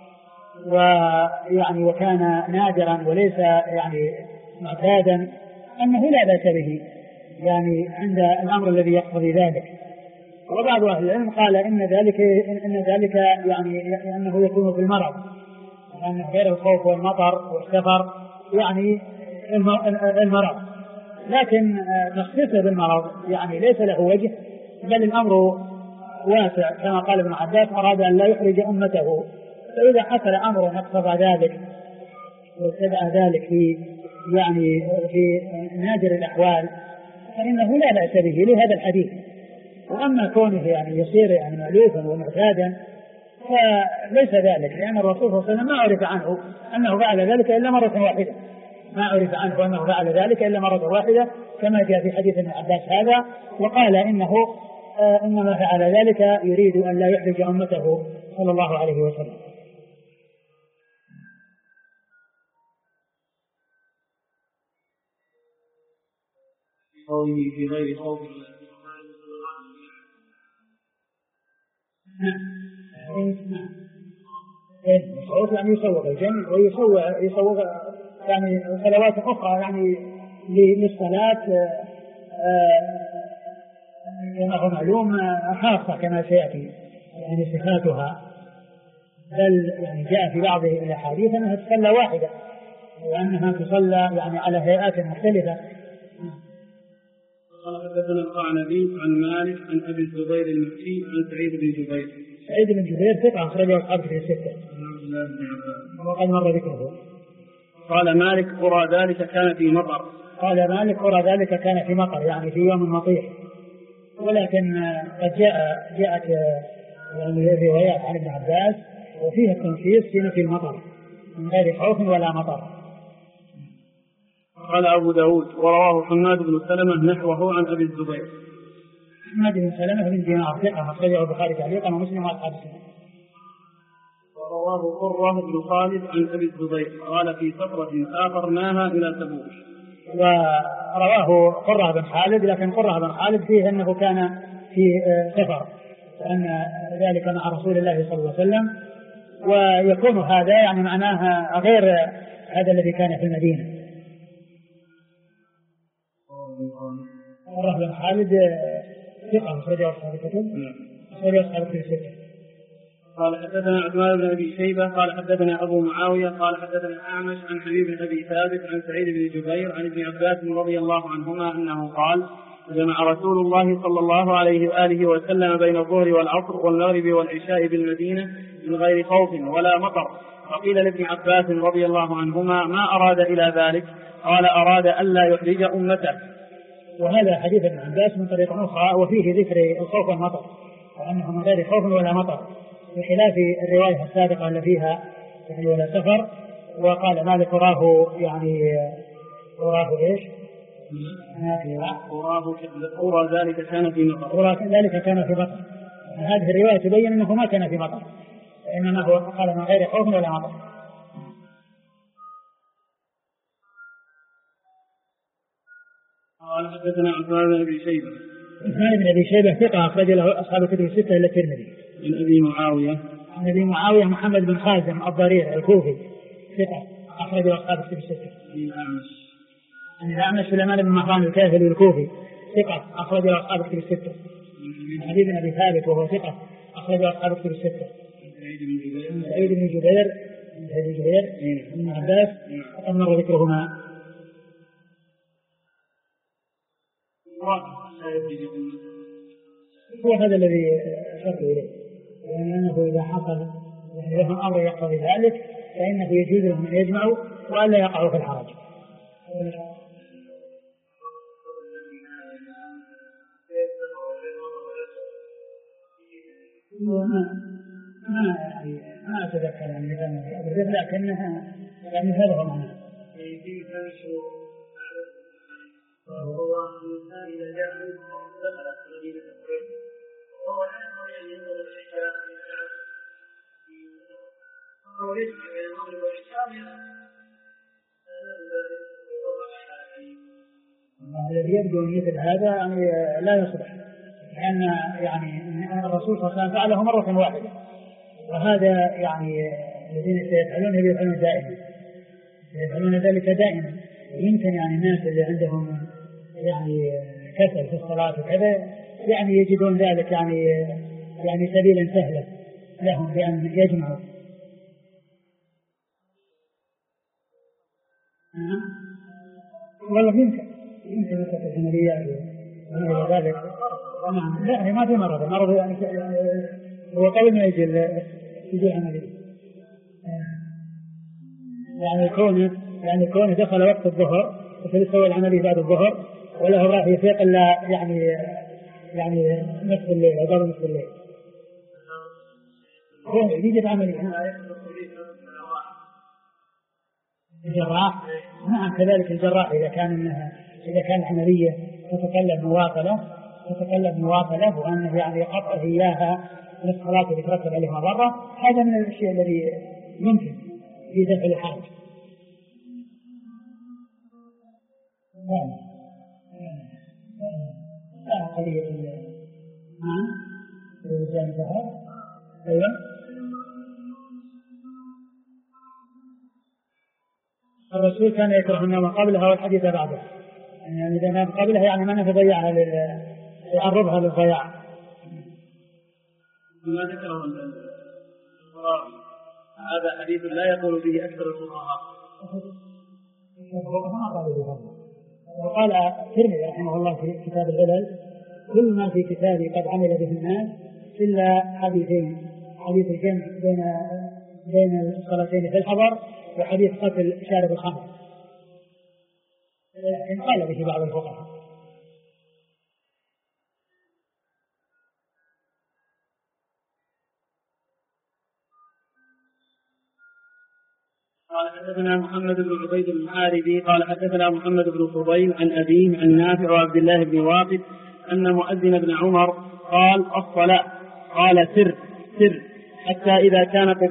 ويعني وكان نادرا وليس يعني معتادا أنه لا بأس به يعني عند الأمر الذي يقتضي ذلك. وبعض أهل العلم قال إن ذلك يعني أنه يكون في المرض، لأن غير الخوف والمطر والسفر يعني المرض، لكن تخصيصه بالمرض يعني ليس له وجه، بل الأمر واسع كما قال ابن عباس أراد أن لا يحرج أمته. فإذا حصل أمر اقتضى ذلك واستدعى ذلك في نادر الأحوال فإنه لا بأس به لهذا الحديث. وأما كونه يعني يصير يعني مألوفا ومعتادا فليس ذلك، لأن الرسول صلى الله عليه وسلم ما عرف عنه أنه فعل ذلك إلا مرة واحدة، ما عرف عنه أنه فعل ذلك إلا مرة واحدة كما جاء في حديث ابن عباس هذا، وقال إنه إنما فعل ذلك يريد أن لا يحرج أمته صلى الله عليه وسلم. قوله في غير خوف الصوت يعني يسوق الجمع ويسوق يعني صلوات أخرى يعني للصلاة كما هو معلوم خاصة كما سيأتي يعني صفاتها، بل يعني جاء في بعض الأحاديث أنها تصلى واحدة وأنها تصلى يعني على هيئات مختلفة. قال حدثنا القعنبي عن مالك عن أبي الزبير المكي عن سعيد بن جبير. سعيد بن جبير ثقة أخرجه أصحاب في الستة وقد مر ذكره. قال مالك أرى ذلك كان في مطر. قال مالك أرى ذلك كان في مطر يعني في يوم مطير، ولكن قد جاءت يعني الروايات عن ابن عباس وفيها التنصيص في نفي المطر من غير خوف ولا مطر. قال أبو داود ورواه حماد بن سلمة نحوه عن أبي الزبير. حماد بن سلمة بن دينار ثقة أخرجه البخاري تعليقا ومسلم وأصحاب السنة. ورواه قرة بن خالد عن أبي الزبير قال في سفرة سافرناها إلى تبوك. ورواه قرة بن خالد، لكن قرة بن خالد فيه أنه كان في سفر وأن ذلك مع رسول الله صلى الله عليه وسلم، ويكون هذا يعني معناها غير هذا الذي كان في المدينة. قرة بن خالد ثقة أخرجه أصحاب الكتب أخرجه أصحاب الكتب. قال حدثنا عثمان بن أبي شيبة قال حدثنا أبو معاوية قال حدثنا أعمش عن حبيب بن أبي ثابت عن سعيد بن جبير عن ابن عباس رضي الله عنهما أنه قال جمع رسول الله صلى الله عليه وآله وسلم بين الظهر والعصر والمغرب والعشاء بالمدينة من غير خوف ولا مطر. فقيل لابن عباس رضي الله عنهما ما أراد إلى ذلك؟ قال أراد ألا يحرج أمته. وهذا حديث ابن عباس من طريق أخرى وفيه ذكر الخوف والمطر وأنه من غير خوف ولا مطر، بخلاف الرواية السابقة اللي فيها يعني ولا سفر. وقال مالك أراه يعني أراه إيش؟ أرى ذلك كان في مطر. أرى ذلك كان في مطر. هذه الرواية تبين أنه ما كان في مطر، إنما هو قال من غير خوف ولا مطر. قال حدثنا عثمان بن أبي شيبة. عثمان بن أبي شيبة ثقة أخرج له أصحاب الكتب الستة إلا الترمذي. عن أبي معاوية. عن أبي معاوية محمد بن خازم الضرير الكوفي ثقة أخرج له أصحاب الكتب الستة. عن الأعمش سليمان بن مهران الكاهلي الكوفي ثقة أخرج له أصحاب الكتب الستة. عن حبيب بن أبي ثابت وهو ثقة أخرج له أصحاب الكتب الستة. عن سعيد بن جبير بن عباس وقد مر ذكرهما. هو هذا الذي أشرت إليه، يعني أنه إذا حصل لهم أمر يقتضي ذلك فإنه يجوز لهم أن يجمعوا وألا يقعوا في الحرج. ما أتذكر يعني لكنها يعني هذا هو معناه. وهو الإنسان إذا جاء منه دخلت مدينة الكويت وهو لا يستطيع أن ينظر الحجاب وهو يجمع بين المغرب والعشاء الذي يبدو أن مثل هذا يعني لا يصلح، لأن يعني الرسول صلى الله عليه وسلم فعله مرة واحدة، وهذا يعني الذين سيفعلونه يفعلون دائما، يفعلون ذلك دائما. يمكن يعني الناس اللي عندهم يعني كسل في الصلاة وكذا يعني يجدون ذلك يعني سبيلا سهلا لهم بأن يجمعوا. والله يمكن العمليات وغير ذلك. لا هي ما في مرض هو قبل ما يجي العملية يعني كونه دخل وقت الظهر وسيسوي العملية بعد الظهر وله راح يفيق إلا يعني نصف الليل أو قبل نصف الليل يجب عملية. الجراح. نعم كذلك الجراح إذا كان عملية تتطلب مواصلة وأنه يعني يقطع إياها للصلاة يترتب عليها ضرر، هذا من الشيء الذي يمكن في دفع الحرج. قضية الرسول كان يكره النوم قبلها والحديث بعدها، يعني إذا نام قبلها يعني ما نضيعها يعرضها للضياع. ما ذكره هذا حديث لا يقول به أكثر الفقهاء. وقال الترمذي رحمه الله في كتاب العلل: كل ما في كتابي قد عمل به الناس إلا حديثين: حديث الجمع بين الصلاتين في الحضر، وحديث قتل شارب الخمر. إن قال به بعض الفقهاء. قال حدثنا محمد بن عبيد المحاربي قال حدثنا محمد بن فضيل عن أبيه عن نافع وعبد الله بن واقد أن مؤذن ابن عمر قال: الصلاة. قال: سر حتى إذا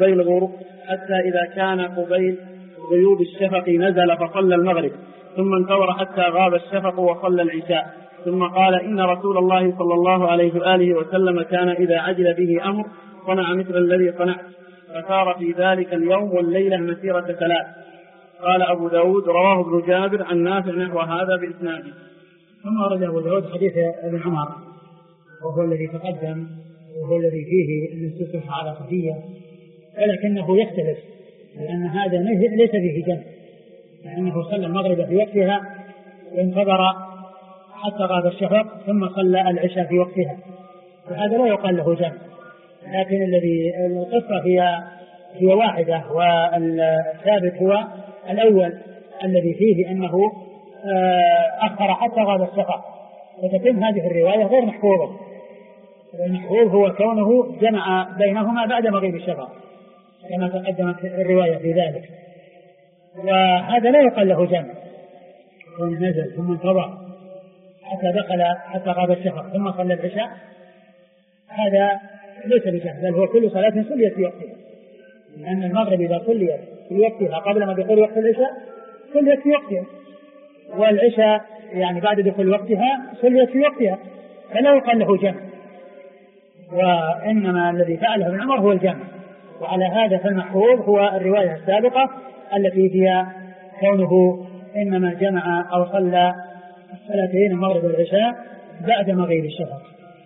كان قبيل غيوب الشفق نزل فصلى المغرب، ثم انتظر حتى غاب الشفق وصلى العشاء، ثم قال: إن رسول الله صلى الله عليه وآله وسلم كان إذا عجل به أمر صنع مثل الذي صنعت، فسار في ذلك اليوم والليلة مسيرة 3. قال أبو داود: رواه ابن جابر عن نافع نحو هذا بإسناده. ثم ورد أبو داود حديث ابن عمر وهو الذي تقدم، وهو الذي فيه النصوص على صفية، ولكنه يختلف لأن هذا ليس فيه جمع، لأنه صلى المغرب في وقتها وانتظر حتى غاب الشفق ثم صلى العشاء في وقتها، وهذا لا يقال له جمع. لكن القصة هي واحدة، والثابت هو الأول الذي فيه أنه أخر حتى غاب الشفق، وتتم هذه الرواية غير محفوظة. المحفوظ هو كونه جمع بينهما بعد مغيب الشفق كما تقدمت الرواية في ذلك، وهذا لا يقال له جمع. كونه نزل ثم انتظر حتى غاب الشفق ثم صلى العشاء، هذا ليس بجمع، بل هو كل صلاة صليت في وقتها، لأن المغرب إذا صليت في وقتها قبل ما دخول وقت العشاء صليت في وقتها، والعشاء يعني بعد دخول وقتها صليت في وقتها، فلا يقال له جمع. وإنما الذي فعله ابن عمر هو الجمع، وعلى هذا فالمحفوظ هو الرواية السابقة التي فيها كونه إنما جمع أو صلى الصلاتين المغرب والعشاء بعد مغيب الشفق.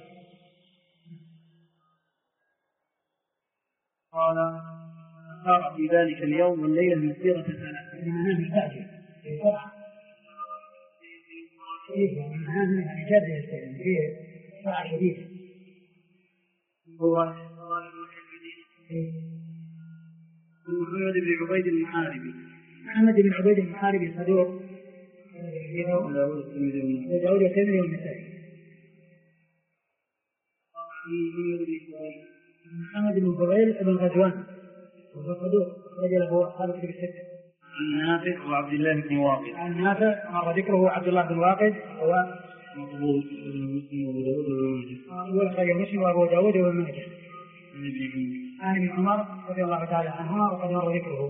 قال: صار في ذلك اليوم والليلة مسيرة 3. هو محمد بن عبيد المحاربي. محمد بن عبيد المحاربي صدوق داود والترمذي والنسائي. محمد بن فضيل بن غزوان وهو صدوق رجله أصحاب الكتب الستة. عن نافع وعبد الله بن واقد. عن نافع مر ذكره عبد الله بن واقد هو والخير مسلم وأبو داود وابن ماجه. عن ابن عمر رضي الله تعالى عنهما وقد مر ذكره.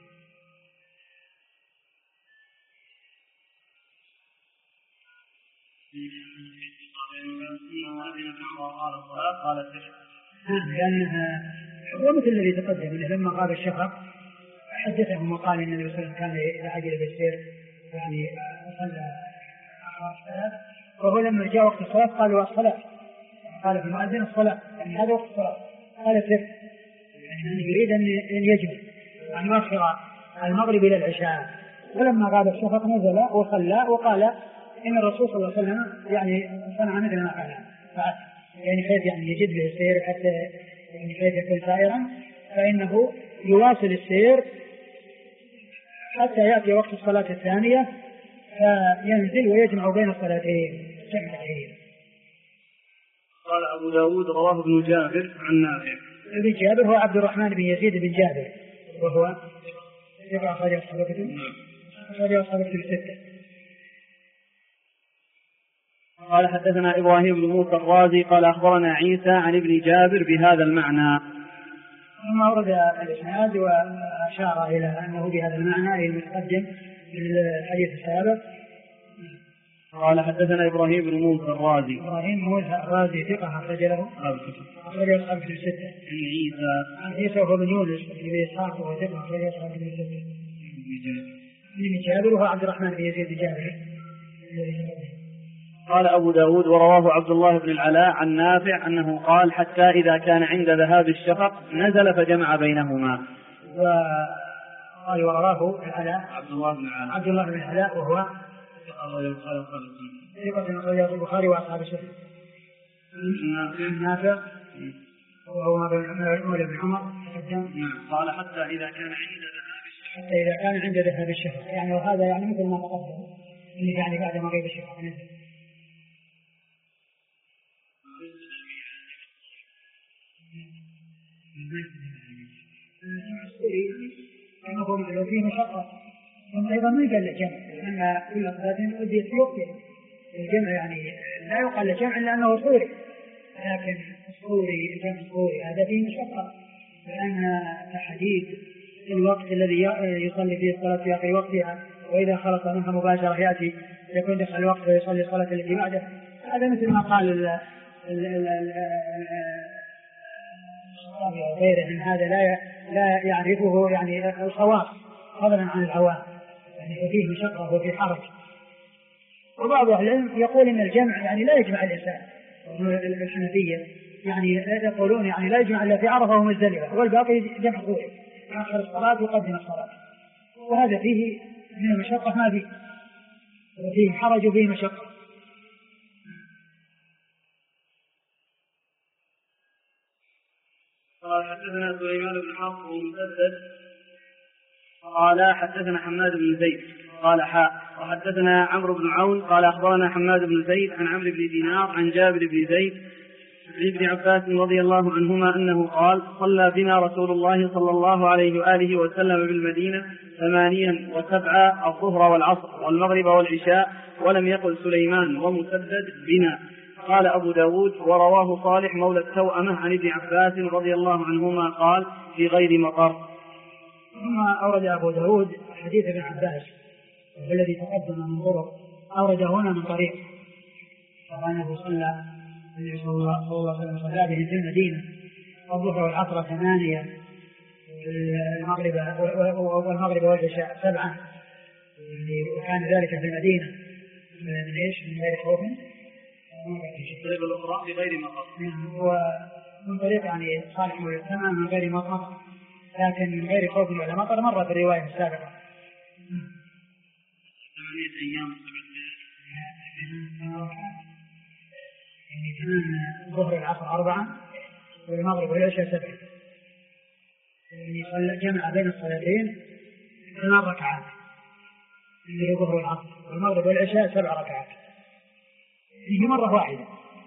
لأنها ومثل الذي تقدم لما غاب الشفق حدثهم وقال إن النبي صلى الله عليه وسلم كان إذا عجل بالسير يعني صلى الصلاة، وهو لما جاء وقت الصلاة قالوا الصلاة، قال في المؤذن الصلاة، يعني هذا وقت الصلاة، قال سر، يعني يريد أن يجمع أن يؤخر المغرب إلى العشاء. ولما غاب الشفق نزل وصلى وقال إن الرسول صلى الله عليه وسلم يعني صنع مثل ما فعل، يعني كيف يعني يجد به السير حتى يعني كيف يكون سائرا، فإنه يواصل السير حتى يأتي وقت الصلاة الثانية فينزل ويجمع بين الصلاتين جمعين. قال أبو داود: رواه ابن جابر عن نافع. ابن جابر هو عبد الرحمن بن يزيد بن جابر، وهو ثقة أخرجه أصحاب الكتب. أخرجه أصحاب الكتب الستة. قال حدثنا إبراهيم بن موسى الرازي قال أخبرنا عيسى عن ابن جابر بهذا المعنى. ثم أورد الإسناد وأشار إلى أنه بهذا المعنى المتقدم في الحديث السابق. قال حدثنا إبراهيم بن موسى الرازي. إبراهيم موسى الرازي ثقة أخرج له أخرج أصحاب الكتب الستة. عيسى وهو بن يونس بن إسحاق وهو ثقة أخرج أصحاب الكتب الستة. ابن جابر وهو عبد الرحمن بن يزيد جابر. قال أبو داود ورواه عبد الله بن العلاء عن نافع أنه قال حتى إذا كان عند ذهاب الشفق نزل فجمع بينهما. وقال ورواه العلاء عبد الله بن العلاء وهو ثقة أخرجه البخاري وأصحاب السنن. نافع وهو مولى بن عمر. قال حتى إذا كان عند ذهاب الشفق يعني وهذا يعني مثل ما تقدم يعني بعد مغيب الشفق نزل. لو فيه مشقة أيضا ما يقال له جمع لأن كل صلاة أديت في وقتها. الجمع يعني لا يقال له جمع لأنه صوري لكن الجمع صوري هذا فيه مشقة لأن تحديد الوقت الذي يصلي فيه الصلاة في آخر وقتها وإذا خلص منها مباشرة يأتي يكون دخل الوقت ويصلي الصلاة التي بعده. هذا مثل ما قال غيره من هذا لا يعرفه يعني الخواص فضلا عن العوام يعني فيه مشقة وفيه حرج. وبعض أهل العلم يقول إن الجمع يعني لا يجمع الإنسان. الحنفية يعني يقولون يعني لا يجمع إلا في عرفة ومزدلفة والباقي جمع طويل آخر الصلاة وقدم الصلاة وهذا فيه من المشقة ما فيه وفيه حرج وفيه مشقة. قال حدثنا سليمان بن حرب ومسدد قال حدثنا حماد بن زيد قال وحدثنا عمرو بن عون قال أخبرنا حماد بن زيد عن عمرو بن دينار عن جابر بن زيد عن ابن عباس رضي الله عنهما أنه قال صلى بنا رسول الله صلى الله عليه وآله وسلم بالمدينة 8 و7 الظهر والعصر والمغرب والعشاء ولم يقل سليمان ومسدد بنا. قال أبو داود ورواه صالح مولى التوأمة عن ابن عباس رضي الله عنهما قال في غير مطر. ثم أورد أبو داود حديث ابن عباس والذي تقدم من طرق أورد هنا من طريق وأنه صلى النبي صلى الله عليه وسلم صلى به في المدينة الظهر والعصر 8 والمغرب والعشاء 7 وكان ذلك في المدينة من ايش من غير خوف الطريقة الأخرى بغير مطر ومن طريق يعني صالح والسماء من غير مطر لكن من غير خوف ولا مطر مرة في الرواية السابقة 8 أيام يعني كمان الظهر والعصر 4 والمغرب والعشاء 7 يعني جمع بين الصلاتين 8 ركعات اللي هي الظهر والعصر والمغرب والعشاء 7 ركعات هي مرة واحدة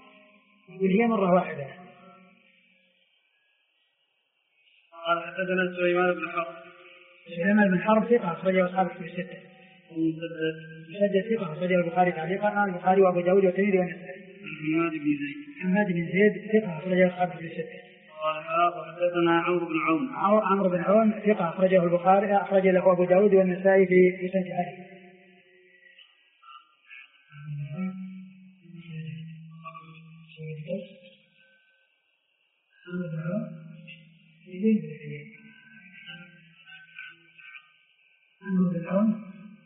قال حدثنا سليمان بن حرب ثقة أخرجه أصحاب الكتب الستة. مسدد ثقة أخرجه البخاري تعليقا البخاري وأبو داود والترمذي والنسائي. حماد بن زيد ثقة أخرجه أصحاب الكتب الستة. قال وحدثنا عمرو بن عون ثقة أخرجه البخاري أخرج له أبو داود والنسائي في سنة علي. عمرو بن عون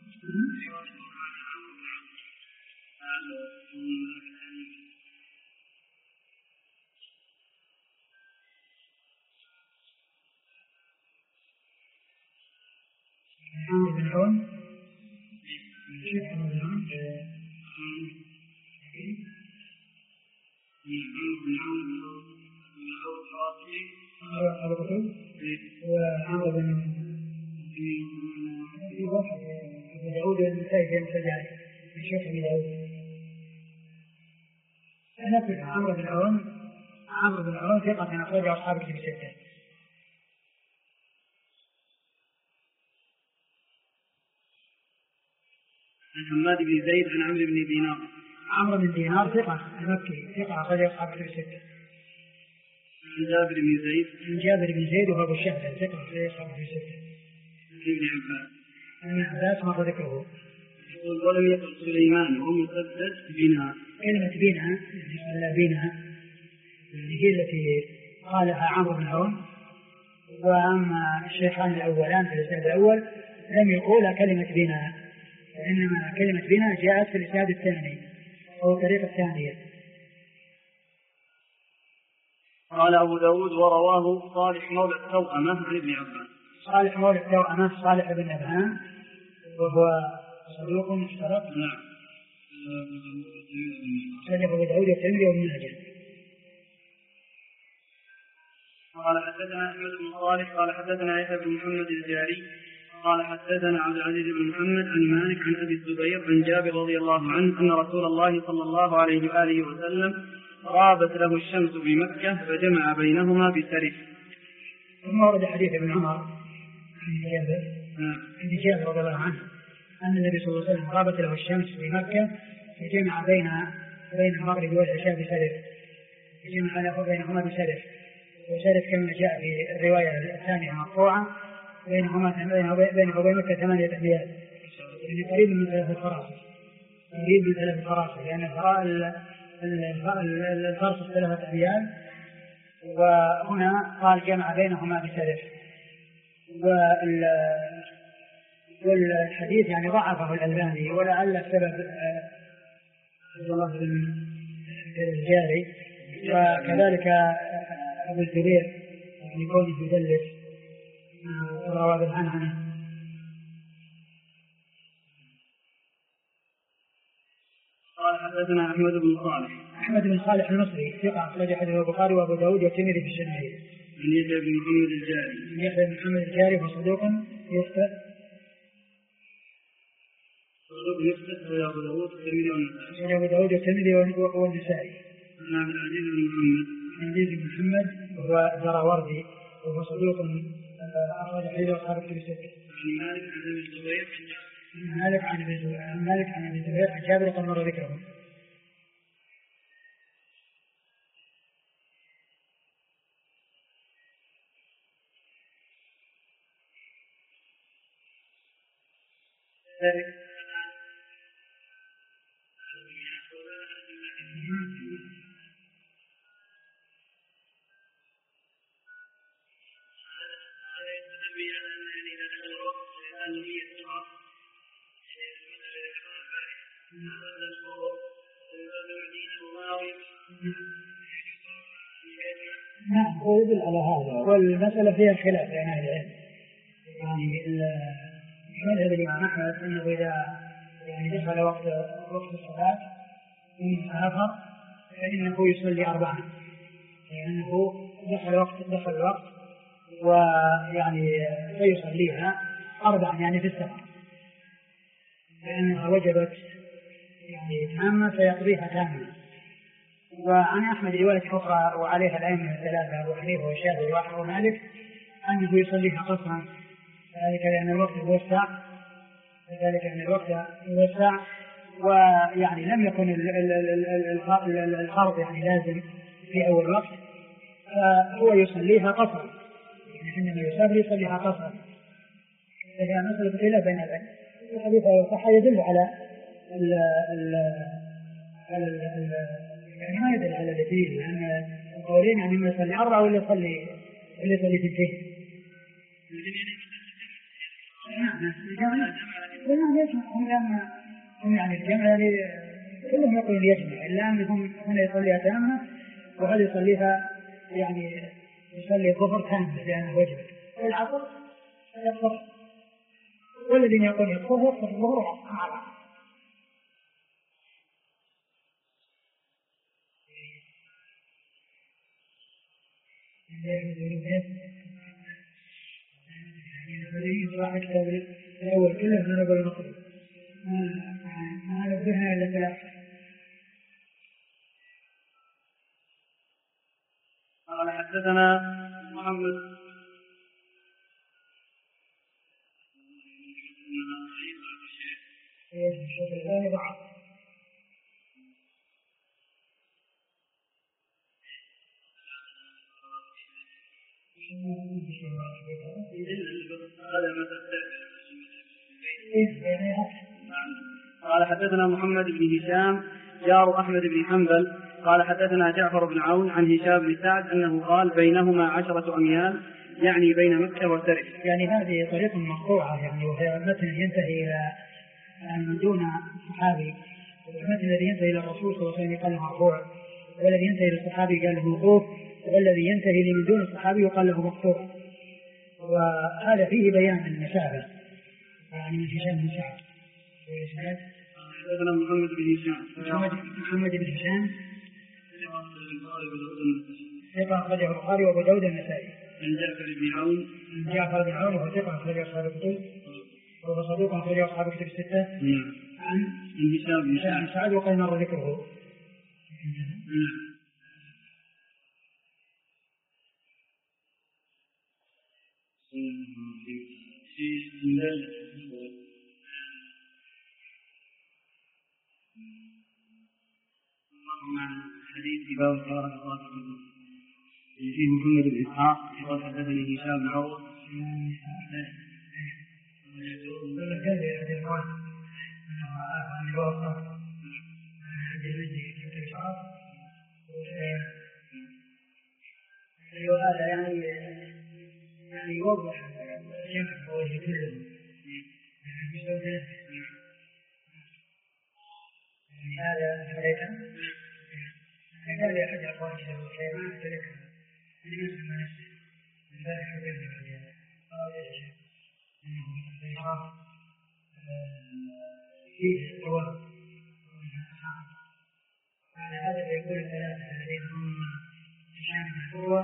وعمرو بن داود والنسائي في مسجد الشيخ ابن داود. عمرو بن عون ثقة أخرجه أصحاب الكتب الستة. عن حماد بن زيد عن عمرو بن دينار. عمرو بن دينار ثقة مكي ثقة أخرج أصحاب الكتب الستة. عن جابر بن زيد. عن جابر بن زيد وهو أبو الشهدة ثقة أخرج أصحاب الكتب الستة. ابن عباس. ابن عباس مر ذكره. ولم يقل سليمان ومسدد بنا. كلمة بنا بنا هي التي قالها عمرو بن عون. وأما الشيخان الأولان في الإسناد الأول لم يقول كلمة بنا، وإنما كلمة بنا جاءت في الإسناد الثاني أو الطريقة الثانية. قال أبو داود ورواه صالح مولى التوأمة عن ابن عباس. صالح مولى التوأمة صالح بن أبهام وهو صدوق مشترك. نعم. صالح أبو داود والترمذي وابن ماجه. قال حدثنا أحمد بن صالح قال حدثنا يحيى بن محمد الجاري قال حدثنا عبد العزيز بن محمد عن مالك عن أبي الزبير عن جابر رضي الله عنه أن رسول الله صلى الله عليه وآله وسلم غابت له الشمس بمكة فجمع بينهما بسرف. ثم ورد حديث ابن عمر عن جابر رضي الله عنه أن النبي صلى الله عليه وسلم غابت له الشمس بمكة فجمع بين المغرب والعشاء بسرف. فجمع له بينهما بسرف، وسرف كما جاء في الرواية الثانية مرفوعة بينه وبين مكة 8 أميال، يعني قريب من 3 فراسخ. لأن الفرس 3 أميال، وهنا قال جمع بينهما بسرف. والحديث يعني ضعفه الألباني، ولعل السبب الله الجاري، وكذلك أبو الزبير يعني كونه يدلس رواه بالعنعنة. قال حدثنا أحمد بن صالح المصري ثقة أخرج حديثه البخاري وأبو داود والترمذي في الشمالية. عن يحيى بن محمد الجاري صدوق يخطئ أبو داود والترمذي والنسائي. عن عبد العزيز بن محمد وهو الدراوردي وهو صدوق أخرج حديثه أصحاب الكتب الستة. عن مالك عن أبي الزبير. مالك عن أبي الزبير عن جابر قد مر ذكره. نعم، هو يدل على هذا، والمسألة فيها خلاف بين أهل العلم. يعني مذهب الإمام أحمد أنه إذا يعني دخل وقت الصلاة من سافر فإنه يصلي 4، لأنه دخل الوقت ويعني فيصليها 4 يعني في السفر، لأنها وجبت يعني تامة فيقضيها تامة. وعن أحمد رواية أخرى وعليها الأئمة الثلاثة أبو حنيفة والشافعي وأحمد ومالك أنه يصليها قصرا، ذلك لأن الوقت موسع، ويعني لم يكن الفرض يعني لازم في أول وقت، فهو يصليها قصرا، يعني عندما يسافر يصليها قصرا. فهي مسألة خلاف بين العلم. الحديث صح يدل على يعني ما يدل على الاثنين، لأن القولين يعني ما يصلي 4 ولا يصلي 2. هم يعني الجمع يعني كلهم يقولون يجمع، إلا أنهم هنا يصليها تامة وهذا يصليها يعني يصلي الظهر تامة لأنه وجبت، والعصر يقصر، والذين يقولون يقصر الظهر أعلى. الأول كله من أول نقل ما نبدأها إلا 3. قال حدثنا محمد الشوط الثاني ضعف. قال حدثنا محمد بن هشام جار أحمد بن حنبل قال حدثنا جعفر بن عون عن هشام بن سعد أنه قال بينهما 10 أميال يعني بين مكة وسرح. يعني هذه طريقة مقطوعة، يعني وهي المتن ينتهي إلى من دون الصحابي، المتن الذي ينتهي إلى الرسول صلى الله عليه وسلم قال له مرفوع، والذي ينتهي إلى الصحابي قال له موقوف، والذي ينتهي من دون الصحابي يقال له مقطوع. وهذا فيه بيان المسافة يعني من هشام بن سعد. حدثنا محمد بن هشام محمد بن هشام ثقة أخرجه البخاري وأبو داود النسائي. عن جعفر بن عون جعفر بن عون وهو ثقة أخرجه أصحاب الكتب وهو صدوق أخرجه أصحاب الكتب الستة. عن هشام بن سعد وقد مر ذكره. حديث باب تبارك الله فيه محمد بن إسحاق يقول حدثني هشام بن عروة وهذا يعني يوضح الجمع وجه كله هذا فريقا قال لي أحد أخواني له سليمان فذكر لمن سمى نفسه من ذلك حدثنا عليه قال يا شيخ إنه الإشراف فيه الثواب على هذا فيقول الثلاثة الذين هم هشام بن عروة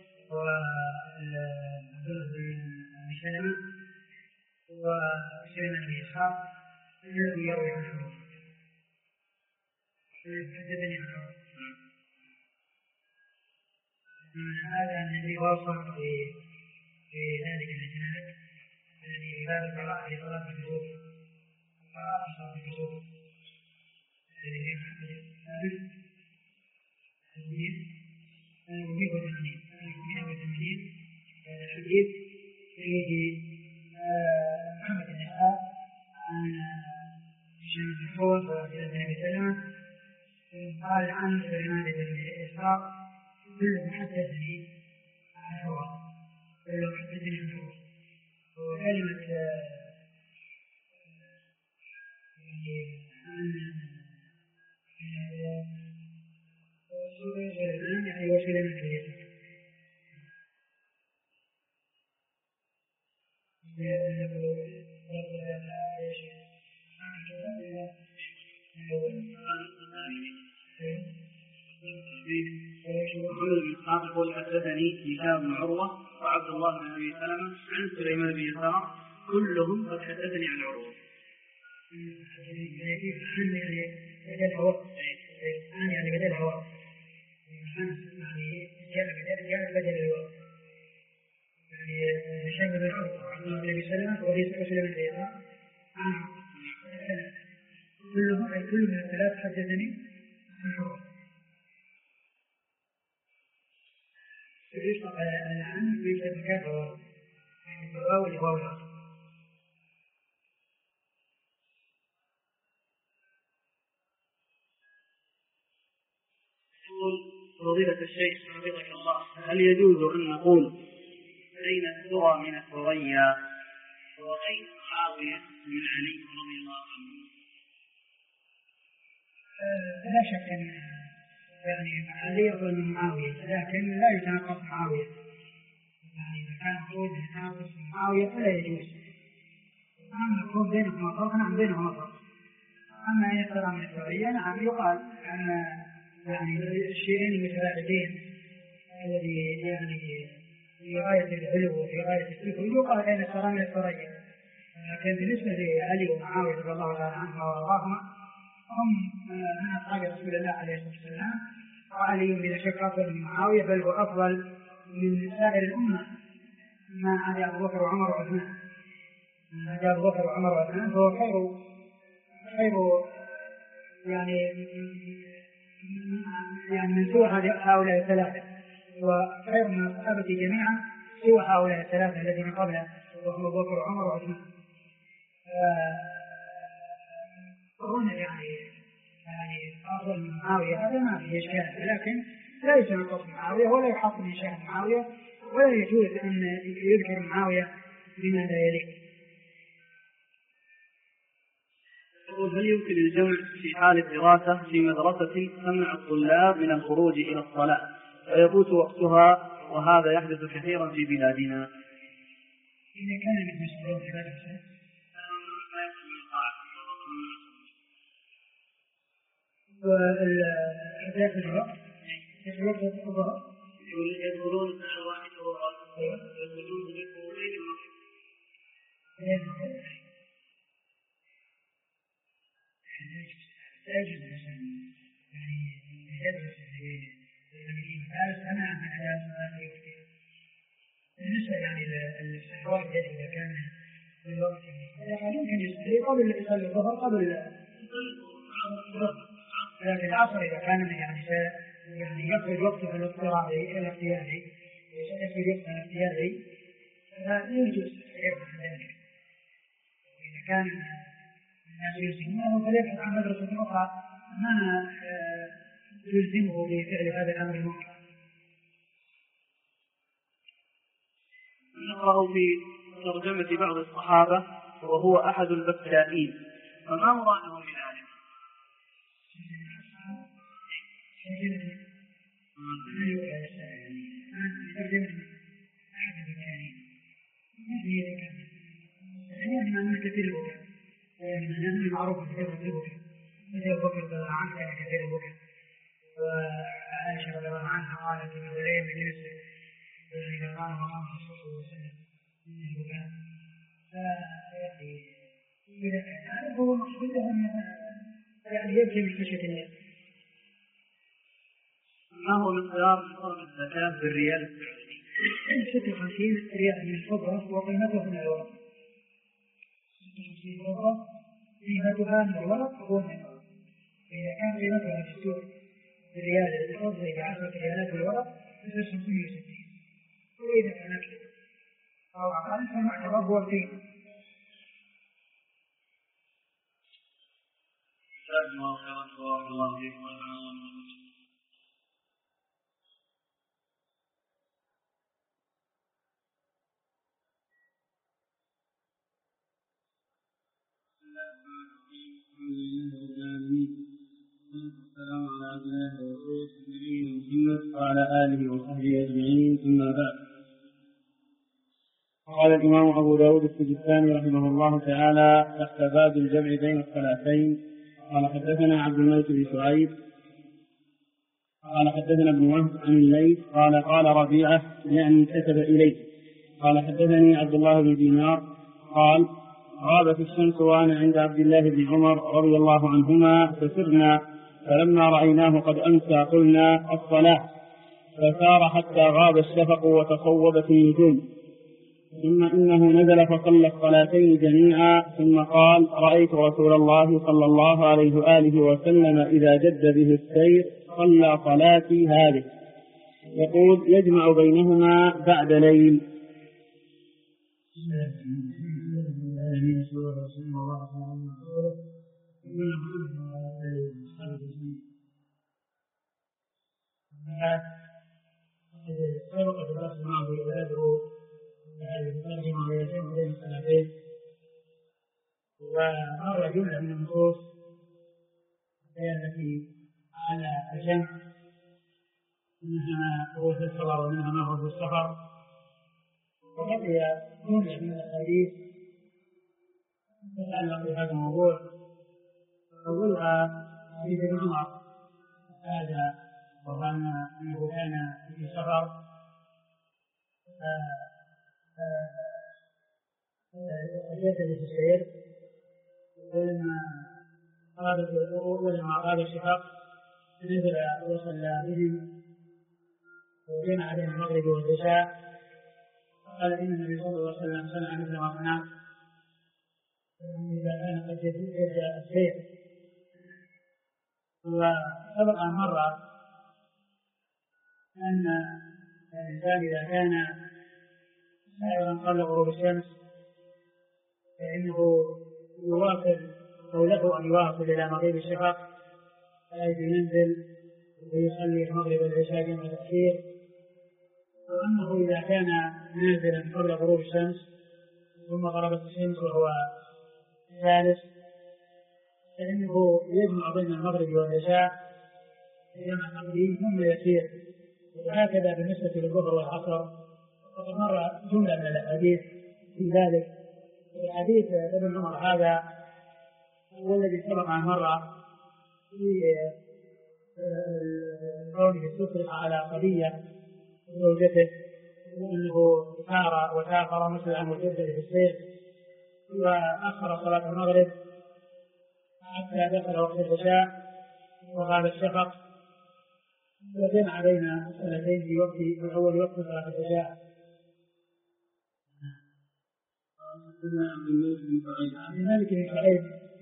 وعبد بن سلمة وسليمان بن إسحاق الذي يروي عن عروة حدثني عن عروة. هذا الذي وصف في ذلك الإسناد الذي في باب القراءة في صلاة الكسوف قراءة صلاة الكسوف الذي في محمد المجيب والتمانين الحديث فيه محمد بن إسحاق عن هشام بن عروة وسلمة بن سلمة قال عن سليمان بن إسحاق كلهم حدثني عن عروة وكلمة سليمان يعني وسليمان بن إسحاق محمد بن إسحاق يقول حدثني هشام بن عروة وعبد الله بن أبي سلمة عن سليمان بن يسار كلهم قد حدثني عن عروة. يعني بدل هواء جاء بدل الواو يعني هشام بن عروة وعبد الله بن أبي سلمة وسليمان بن يسار كل من الثلاث حدثني عن عروة. يطلق على العام يوجد مكان الواو لواو الأصل. فضيلة الشيخ حفظك الله هل يجوز أن نقول أين الثرى من الثريا وأين معاوية من علي رضي الله عنه؟ لا شك أن يعني علي أفضل من معاوية لكن لا يتناقض معاوية يعني إذا كان مفروض يتناقض معاوية فلا يجوز. أما يكون بينهما فرق نعم بينهما فرق. أما أن يترى من الثريا نعم يقال أن يعني الشيئين المتباعدين الذي يعني في غاية العلو وفي غاية السكر يقال أن ترى من الثريا. لكن بالنسبة لعلي ومعاوية رضي الله تعالى عنهما وأرضاهما هم من أصحاب رسول الله عليه الصلاة والسلام وعلي بلا شك أفضل من معاوية بل هو أفضل من سائر الأمة ما عدا أبو بكر وعمر وعثمان. فهو خير يعني من سوى هؤلاء الثلاثة، وخير من الصحابة جميعا سوى هؤلاء الثلاثة الذين قبله وهو أبو بكر وعمر وعثمان. هنا يعني أفضل من معاوية هذا ما فيه إشكال، لكن لا يسمى معاوية ولا يحط من شأن معاوية، ولا يجوز أن يذكر معاوية بما لا يليق. هل يمكن الجمع في حال الدراسة في مدرسة تمنع الطلاب من الخروج إلى الصلاة ويفوت وقتها، وهذا يحدث كثيرا في بلادنا؟ إذا كان من مسؤولين في مدرسة والحداث الوقت يتوقف الظهر يدخلون الساعة 1 ويخرجون بين المغرب. لا يجوز الإنسان يعني يدرس المدارس أمام من حياة ما يفتي. بالنسبة يعني للاستحواذ إذا كان في الوقت يمكن يصلي قبل يصلي الظهر قبل لكن العصر إذا كان يعني يخرج وقته في الاضطراري الاختياري يخرج وقته الاختياري لا يجوز يفعل ذلك. إذا كان الناس يلزمونه فليبحث عن مدرسة أخرى ما يلزمه بفعل هذا الأمر المنكر. نقرأ في ترجمة بعض الصحابة وهو أحد البكائين، فما مراده من ذلك؟ يعني معروف كثير البكاء، مثل أبو بكر رضي الله عنه كان كثير البكاء، وعائشة رضي الله عنها قالت في مثلين من يوسف إذا كان الله صلى الله عليه وسلم من البكاء، فيعني هذا هو المقصود يعني يبكي من خشية الله. ما هو مقدار نصاب الزكاة بالريال السعودي؟ 56 ريال من الفضة وقيمته من الورق. 56 فضة قيمتها من الورق هو من الورق. إذا كان قيمتها في السوق بالريال الفضة إذا 10 ريالات بالورق فهي 560. وإذا كانت أو أقل فالمعتبر هو القيمة. السلام على عبد الله ورسوله محمد وعلى آله وصحبه أجمعين، ثم بعد. قال الإمام أبو داود السجستاني رحمه الله تعالى تحت باب الجمع بين الصلاتين. قال حدثنا عبد الملك بن شعيب قال حدثنا ابن وهب عن الليث قال ربيعة يعني كتب إليه قال حدثني عبد الله بن دينار قال غابت الشمس وأنا عند عبد الله بن عمر رضي الله عنهما فسرنا فلما رأيناه قد أمسى قلنا الصلاة، فسار حتى غاب الشفق وتصوبت النجوم، ثم إنه نزل فصلى الصلاتين جميعا ثم قال رأيت رسول الله صلى الله عليه وآله وسلم إذا جد به السير صلى صلاتي هذه، يقول يجمع بينهما بعد ليل. ومر جملة من النصوص التي على الجمع، منها هو في الصلاة ومنها ما هو في السفر، وبقي جملة من الحديث تتعلق بهذا الموضوع. أولها حديث ابن عمر هذا وظن أنه كان في سفر فجد في السير ولما أراد الشفاق نزل وصلى بهم وجمع بين المغرب والعشاء، قال إن النبي صلى الله عليه وسلم صنع مثل ما صنع، إذا كان السير. وسبق مرة أن الإنسان إذا كان سائرا قبل غروب الشمس فإنه يواصل أو له أن يواصل إلى مغيب الشفق، حيث ينزل ويصلي المغرب والعشاء جمع تأخير. وأنه إذا كان نازلا قبل غروب الشمس ثم غربت الشمس وهو ثالث فإنه يجمع بين المغرب والعشاء جمع تقديم ثم يسير. وهكذا بالنسبة للظهر والعصر. وقد مر جملة من الأحاديث في ذلك. حديث ابن عمر هذا والذي سبق عن مرة في قوله استطرق على قضية زوجته وأنه سار وسافر مثل أن وجد في السير وأخر صلاة المغرب حتى دخل وقت العشاء وغاب الشفق وجمع بين الصلاتين في أول وقت صلاة العشاء. عن مالك بن شعيب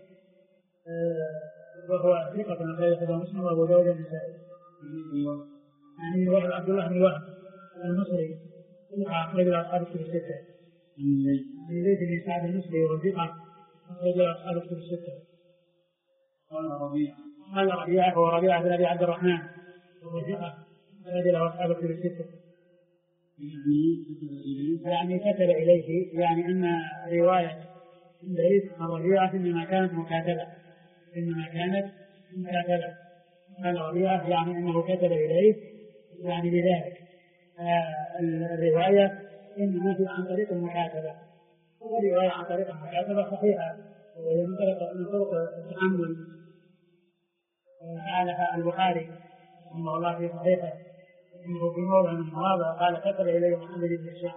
وهو ثقة من غير خبر مسلم وأبو داود النسائي. يعني وهو عبد الله بن وهب المصري أخرج له أصحاب الكتب الستة. عن زيد بن سعد المصري وهو ثقة أخرج له أصحاب الكتب الستة. قال ربيعة وهو ربيعة بن أبي عبد الرحمن وهو ثقة أخرج له أصحاب الكتب الستة. يعني كتب إليه يعني أن رواية زيد عن ربيعة إنما كانت مكاتبة. قال ربيعة يعني أنه كتب إليه يعني بذلك الرواية إنما في عن طريق المكاتبة. والرواية عن طريق المكاتبة صحيحة وهي من طرق التحمل. قالها البخاري رحمه الله في صحيحه إنه في موضع من المواضع قال كتب إليه محمد بن هشام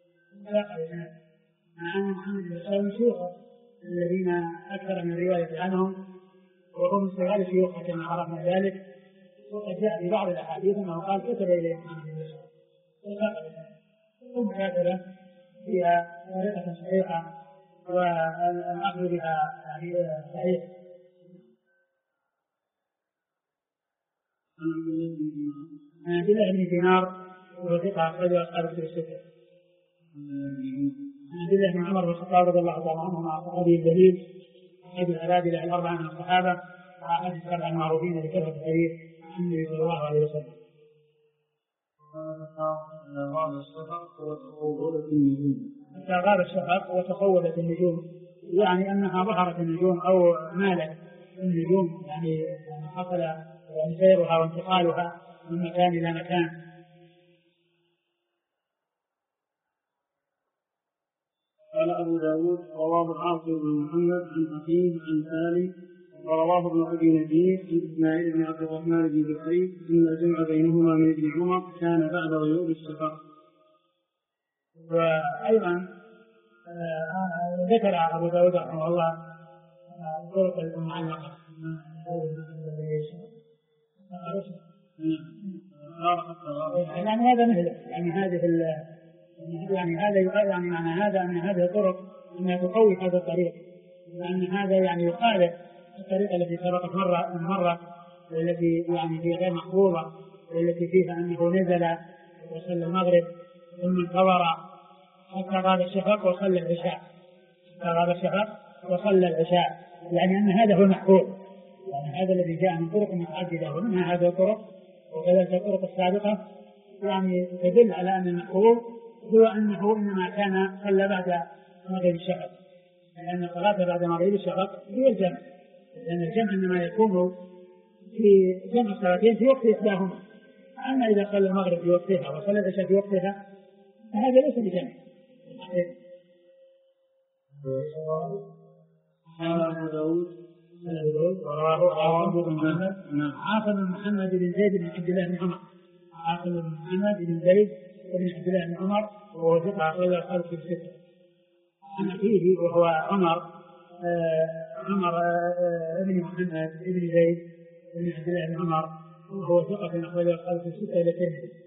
مع أن محمد بن هشام شيوخه الذين أكثر من رواية عنهم وهو من صغار شيوخه كما عرفنا ذلك. وقد جاء في بعض الأحاديث أنه قال كتب إليه محمد بن هشام. المكاتبة فيها طريقة صحيحة والأخذ بها يعني صحيح. عبد الله بن دينار وثقة أخرج أصحاب الكتب الستة. عبد الله بن عمر بن الخطاب رضي الله تعالى عنه مع صحابه الجليل أحد الأبادلة الأربعة من الصحابة وأحد السبع المعروفين بكثرة الحديث عن النبي صلى الله عليه وسلم. حتى غاب الشفق وتخولت النجوم يعني أنها ظهرت النجوم أو مالت النجوم يعني حصل يعني سيرها وانتقالها من مكان إلى مكان. قال أبو داود رواه عاصم بن محمد عن أخيه عن سالم ورواه ابن أبي نجيب عن إسماعيل بن عبد الرحمن بن بكير إن الجمع بينهما من ابن عمر كان بعد غيوب الشفق. وأيضا ذكر أبو داود رحمه الله طرق المعلقة يعني هذا مثل يعني هذه يعني هذا يقال يعني معنى هذا أن هذه الطرق أنها تقوي هذا الطريق لأن هذا يعني يخالف الطريقة التي سبقت مرة والتي يعني هي غير محفوظة والتي فيها أنه نزل وصلى المغرب ثم انتظر حتى غاب الشفق وصلى العشاء يعني أن هذا هو المحفوظ. يعني هذا الذي جاء من طرق متعددة ومنها هذه الطرق وكذلك الطرق السابقة يعني تدل على أن المحفوظ هو أنه إنما كان صلى بعد مغيب الشفق لأن الصلاة بعد مغيب الشفق هي الجمع لأن الجمع إنما يكون في جمع الصلاتين في وقت إحداهما. أما إذا صلى المغرب في وقتها وصلى العشاء في وقتها فهذا ليس بجمع. أبو داود ورواه عاصم بن محمد بن زيد بن عبد الله بن عمر. عاصم بن محمد بن زيد بن عبد الله بن عمر وهو ثقة أخرج أصحاب الكتب الستة. عن أخيه وهو عمر بن محمد بن زيد بن عبد الله بن عمر وهو ثقة أخرج أصحاب الكتب الستة إلى الترمذي.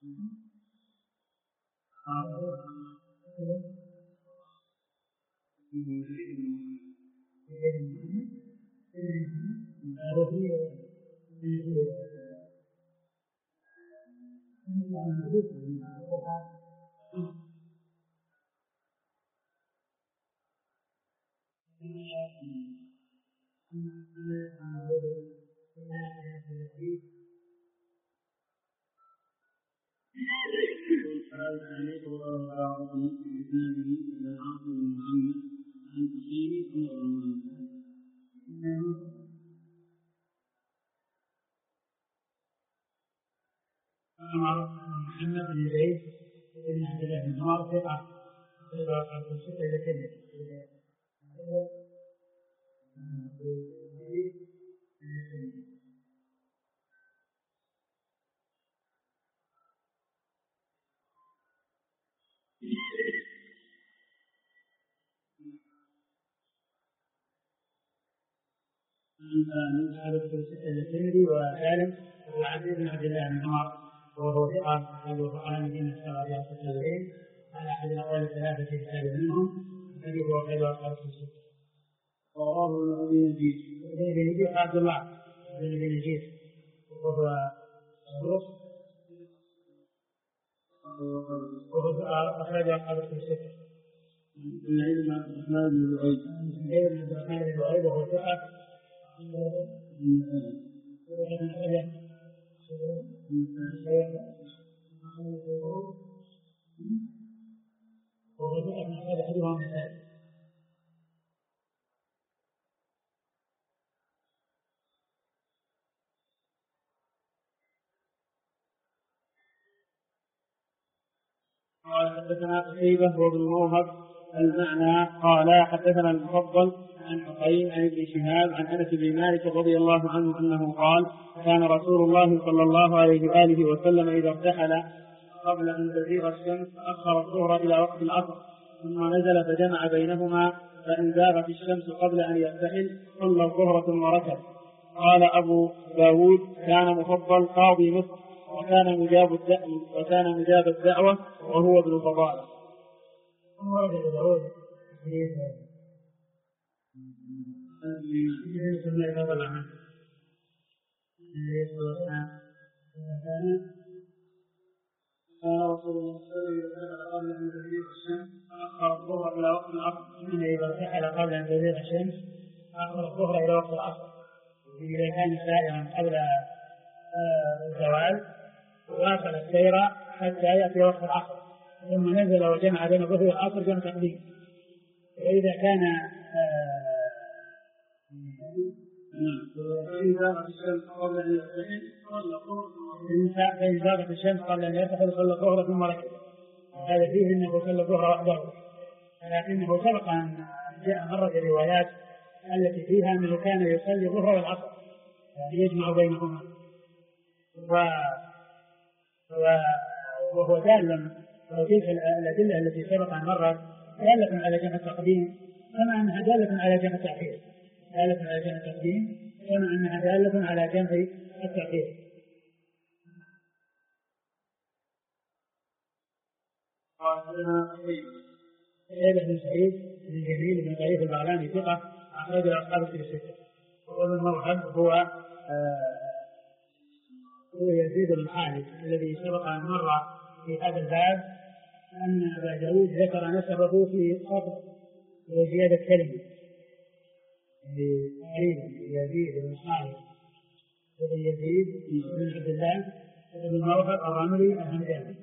محمد بن زيد بن عبد الله بن عمر ثقة من هذا الترمذي وسالم وعبد بن عبد الله بن عمر وهو ثقة أبو القرآن من السبعة التابعين على أحد الأقوال الثلاثة في كتاب منهم الذي هو خير أصحاب السنة. ورواه ابن يزيد عبد الله بن يزيد وهو صدوق وهو أخرج أصحاب السنة. العلم عبد الرحمن بن زهير وهو ثقة قال حدثنا قتيبة وابن موهب المعنى قال حدثنا المفضل عن حسين عن ابن شهاب عن انس بن مالك رضي الله عنه انه قال كان رسول الله صلى الله عليه واله وسلم اذا ارتحل قبل ان تزيغ الشمس اخر الظهر الى وقت العصر ثم نزل فجمع بينهما فان زاغت الشمس قبل ان يرتحل صلى الظهر ثم ركب. قال ابو داود كان مفضل قاضي مصر وكان مجاب الدعوه وهو ابن فضاله. قال رسول الله صلى الله عليه وسلم قبل ان تزيغ الشمس اخر الظهر الى وقت العصر. اذا ارتحل قبل ان تزيغ الشمس اخر الظهر الى وقت العصر. اذا كان سائرا قبل الزوال واصل السير حتى ياتي وقت العصر ثم نزل وجمع بين الظهر والعصر جمع تقديم. واذا كان فإن زاغت الشمس قبل أن يرتحل صلى الظهر ثم ركب. هذا فيه أنه صلى الظهر وحده، لكنه سبق أن جاء مرة الروايات التي فيها أنه كان يصلي الظهر والعصر يعني يجمع بينهما، وهو دال وتلك الأدلة التي سبق أن مرت دالة على جمع التقديم كما أنها دالة على جمع التأخير، دالة على جمع التقديم كما أنها دالة على جمع التأخير. قال بن سعيد بن جميل بن طريف البغلاني ثقة أخرج أصحاب الكتب الستة. وابن موهب هو يزيد بن خالد الذي سبق أن مر في هذا الباب أن أبا داود ذكر نسبه في خطأ وزيادة كلمة يزيد بن خالد بن يزيد بن عبد الله بن موهب الرملي الهمداني.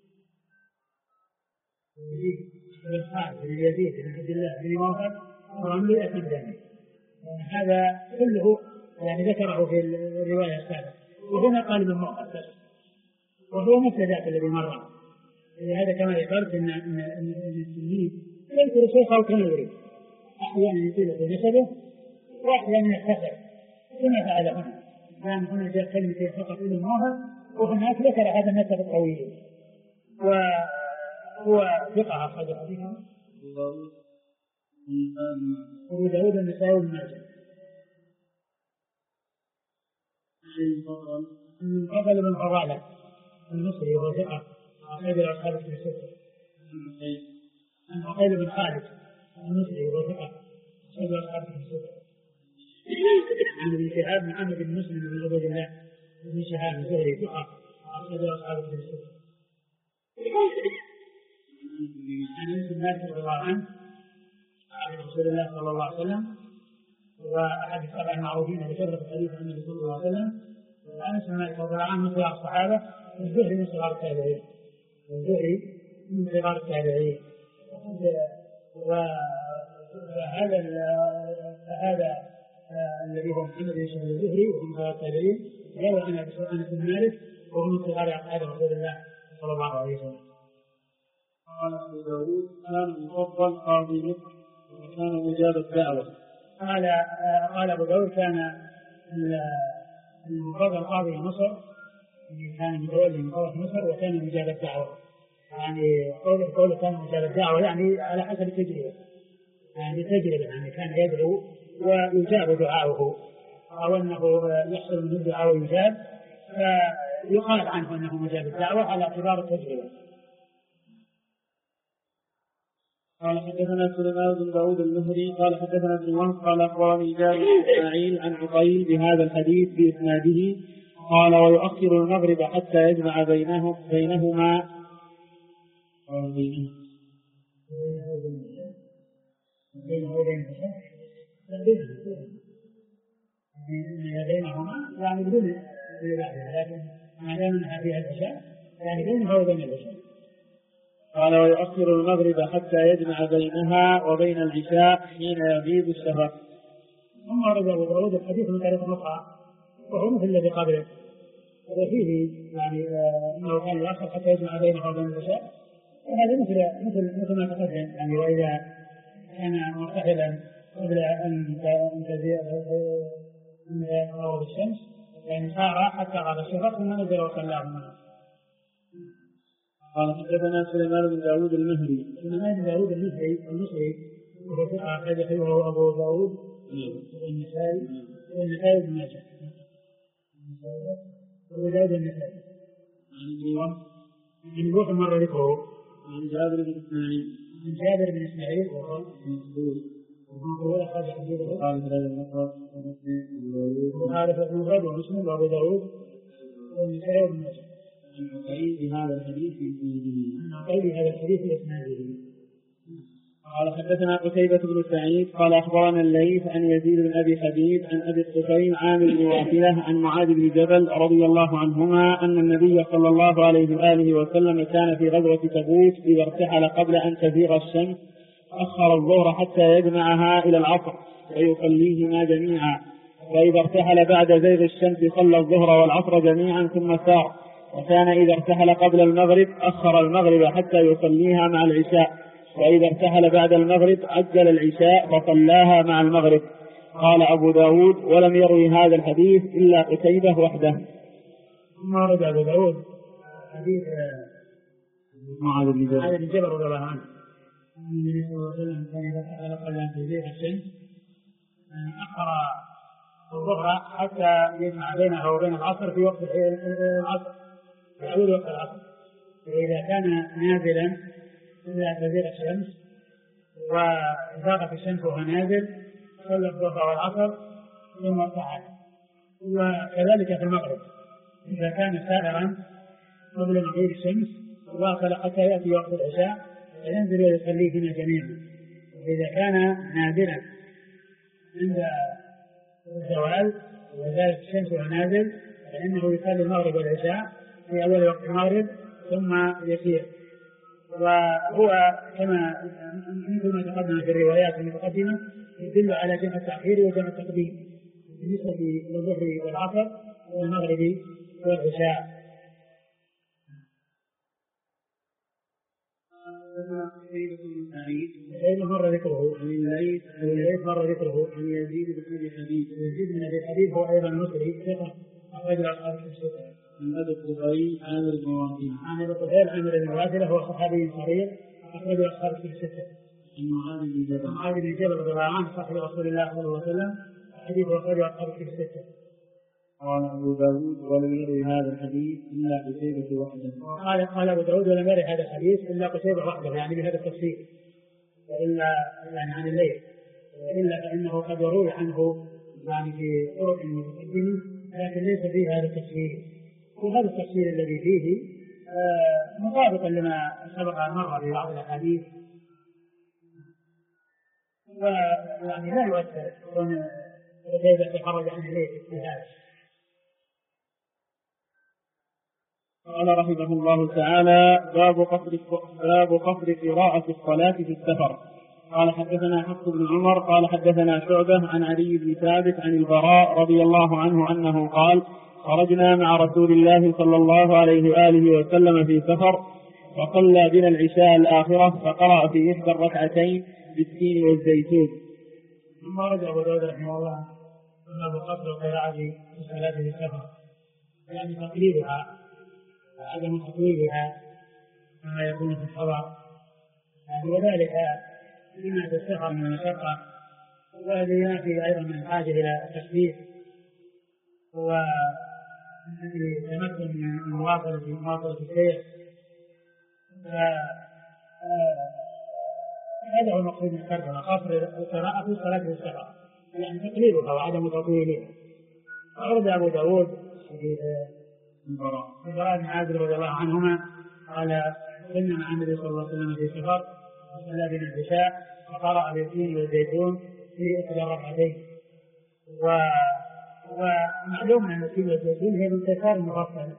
يزيد بن عبد الله بن موهب الرملي الهمداني. هذا كله يعني ذكره في الرواية السابقة، وهنا قال ابن موهب بس، وهو مثل ذاك الذي مر. لهذا كما ذكرت ان التلميذ يذكر شيخه كما يريد، احيانا يطيل في نسبه واحيانا يختصر كما فعل هنا. كان هنا جاء كلمتين فقط ابن موهب، وهناك ذكر هذا النسب الطويل، وهو ثقة أخرج حديثه أبو داود النسائي بن ماجه. فضل بن فضالة المصري وهو ثقة أخرج أصحاب الكتب الستة. عن عقيل بن خالد المصري وهو ثقة أخرج أصحاب الكتب الستة. عن ابن شهاب محمد بن مسلم بن عبيد الله بن شهاب الزهري ثقة أخرج أصحاب الكتب الستة. عن انس بن مالك رضي الله عنه عن رسول الله صلى الله عليه وسلم واحد السبع المعروفين بشرف الحديث عن النبي صلى الله عليه وسلم. انس بن مالك رضي الله عنه من صغار الصحابه والزهري من صغار التابعين. والزهري من صغار التابعين. فهذا الذي هو محمد بن شهاب الزهري ومن صغار التابعين روى عن انس بن مالك وهو من صغار اصحاب رسول الله صلى الله عليه وسلم. قال أبو داود كان مفضل قاضي مصر وكان مجاب الدعوة. قال أبو داود كان المفضل قاضي مصر كان متولي من قضاء مصر وكان مجاب الدعوة. يعني قوله كان مجاب الدعوة يعني على حسب التجربة. يعني كان يدعو ويجاب دعاؤه أو أنه يحصل من الدعاء ويجاب فيقال عنه أنه مجاب الدعوة على اعتبار التجربة. قال حدثنا سليمان بن داود المهري قال حدثنا ابن وهب قال اخبرني جابر بن اسماعيل عن عقيل بهذا الحديث باسناده قال ويؤخر المغرب حتى يجمع بينهما يعني بدون لكن ما دام فيها العشاء يعني بينها وبين العشاء. قال ويؤخر المغرب حتى يجمع بينها وبين العشاء حين يغيب الشفق. ثم ورد أبو داود الحديث من طريق أخرى وهو مثل الذي قبله وفيه يعني أنه كان يؤخر حتى يجمع بينها وبين العشاء. وهذا مثل ما تقدم يعني وإذا كان مرتحلا قبل أن تغرب الشمس يعني سار حتى غاب الشفق ثم نزل وصلى. قال حدثنا سليمان بن داود المهري. سليمان بن داود المصري وهو ثقة أخرج حديثه أبو داود والنسائي بن ماجه. أبو داود النسائي. عن الوقت مرة ذكره. عن جابر بن إسماعيل. وهو مقبول أخرج حديثه. وخالف المفرد ومسلم وأبو داود والنسائي بن ماجه. عن عقيل بهذا الحديث بإسناده. قال حدثنا قتيبة بن سعيد قال أخبرنا الليث عن يزيد بن أبي حبيب عن أبي الطفيل عامر بن واثلة عن معاذ بن جبل رضي الله عنهما أن النبي صلى الله عليه وآله وسلم كان في غزوة تبوك إذا ارتحل قبل أن تزيغ الشمس أخر الظهر حتى يجمعها إلى العصر ويصليهما جميعا، وإذا ارتحل بعد زيغ الشمس صلى الظهر والعصر جميعا ثم سار، وكان إذا ارتحل قبل المغرب أخر المغرب حتى يصليها مع العشاء، وإذا ارتحل بعد المغرب عجل العشاء فصلاها مع المغرب. قال أبو داود ولم يروي هذا الحديث إلا قتيبة وحده. ثم ورد أبو داود حديث معاذ بن جبل رضي الله عنه أن النبي صلى الله عليه وسلم كان إذا ارتحل قبل أن تزيغ الشمس أخر الظهر حتى يجمع بينها وبين العصر في وقت العصر في أول وقت العصر، فإذا كان نازلا إلا تزيغ الشمس وزاغت الشمس وهو نازل صلى الظهر والعصر ثم ارتحل. وكذلك في المغرب إذا كان سائرا قبل مغيب الشمس واصل حتى يأتي وقت العشاء فينزل ويصلي فينا جميعا. وإذا كان نادرا عند الزوال وزالت الشمس وهو نازل فإنه يصلي المغرب والعشاء في أول وقت المغرب ثم يسير. وهو كما مثل ما تقدم في الروايات المتقدمة يدل على جمع التأخير وجمع التقديم بالنسبة للظهر والعصر والمغرب والعشاء. قتيبة مرة ذكره عن الليث مرة ذكره عن يزيد بن أبي حبيب. يزيد بن أبي حبيب هو أيضا مصري ثقة أخرج أصحاب الكتب. عن أبي الطفيل عامر بن واثلة. عن أبي الطفيل عامر بن واثلة هو صحابي صغير أخرج أصحاب الكتب. عن معاذ بن جبل رضي الله عنه صاحب رسول الله صلى الله عليه وسلم حديث أخرج أصحاب الكتب. قال أبو داود ولم يروي هذا الحديث إلا قتيبة وحده. قال أبو داود ولم يروي هذا الحديث إلا قتيبة وحده، يعني بهذا التفسير، وإلا يعني عن الليل، إلا فإنه قد يروي عنه يعني في طرق متقدمة، لكن ليس فيه هذا التفسير. وهذا التفسير الذي فيه مطابقا لما سبق مرة في بعض الأحاديث، ويعني لا يؤثر كيف يتخرج عن الليل في هذا. قال رحمه الله تعالى: باب قصر قراءة الصلاة في السفر. قال حدثنا حفص بن عمر قال حدثنا شعبة عن علي بن ثابت عن البراء رضي الله عنه أنه قال: خرجنا مع رسول الله صلى الله عليه وآله وسلم في سفر، فصلى بنا العشاء الآخرة، فقرأ في إحدى الركعتين بالتين والزيتون. ثم رجع أبو داود رحمه الله باب قصر القراءة في الصلاة في السفر، يعني تقليدها وعدم تطويلها كما يكون في الحضر، وذلك لما في السفر من المشقة، والذي ينافي أيضا من الحاجة إلى التخفيف وتمكن من مواصلة السير. هذا هو المقصود من الترجمة، قصر القراءة في الصلاة في السفر، يعني تقليدها وعدم تطويلها. أخرج أبو داود في البراء بن عازب رضي الله عنهما قال: كنا مع النبي صلى الله عليه وسلم في سفر، وصلى بنا العشاء، فقرأ بالتين والزيتون في إحدى الركعتين. ومعلوم أن التين والزيتون هي الانتصار المفصل،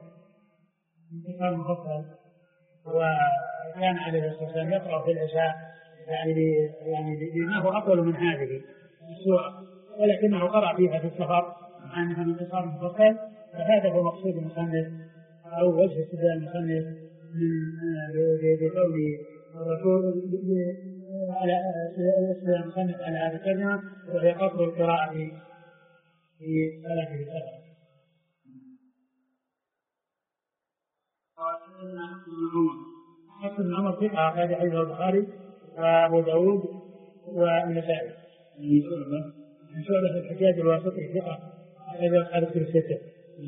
وكان عليه الصلاة والسلام يقرأ في العشاء يعني بما هو أطول من هذه السورة، ولكنه قرأ فيها في السفر مع أنها انتصار مفصل. فهذا هو مقصود المصنف أو وجه استدلال المصنف بقول الرسول على استدلال المصنف على هذه الترجمة، وهي قصر القراءة في صلاة السفر. حفص بن عمر ثقة أخرج حديثه البخاري وأبو داود والنسائي. من شعبة في الحجاج الواسطي ثقة أخرج أصحاب الكتب الستة.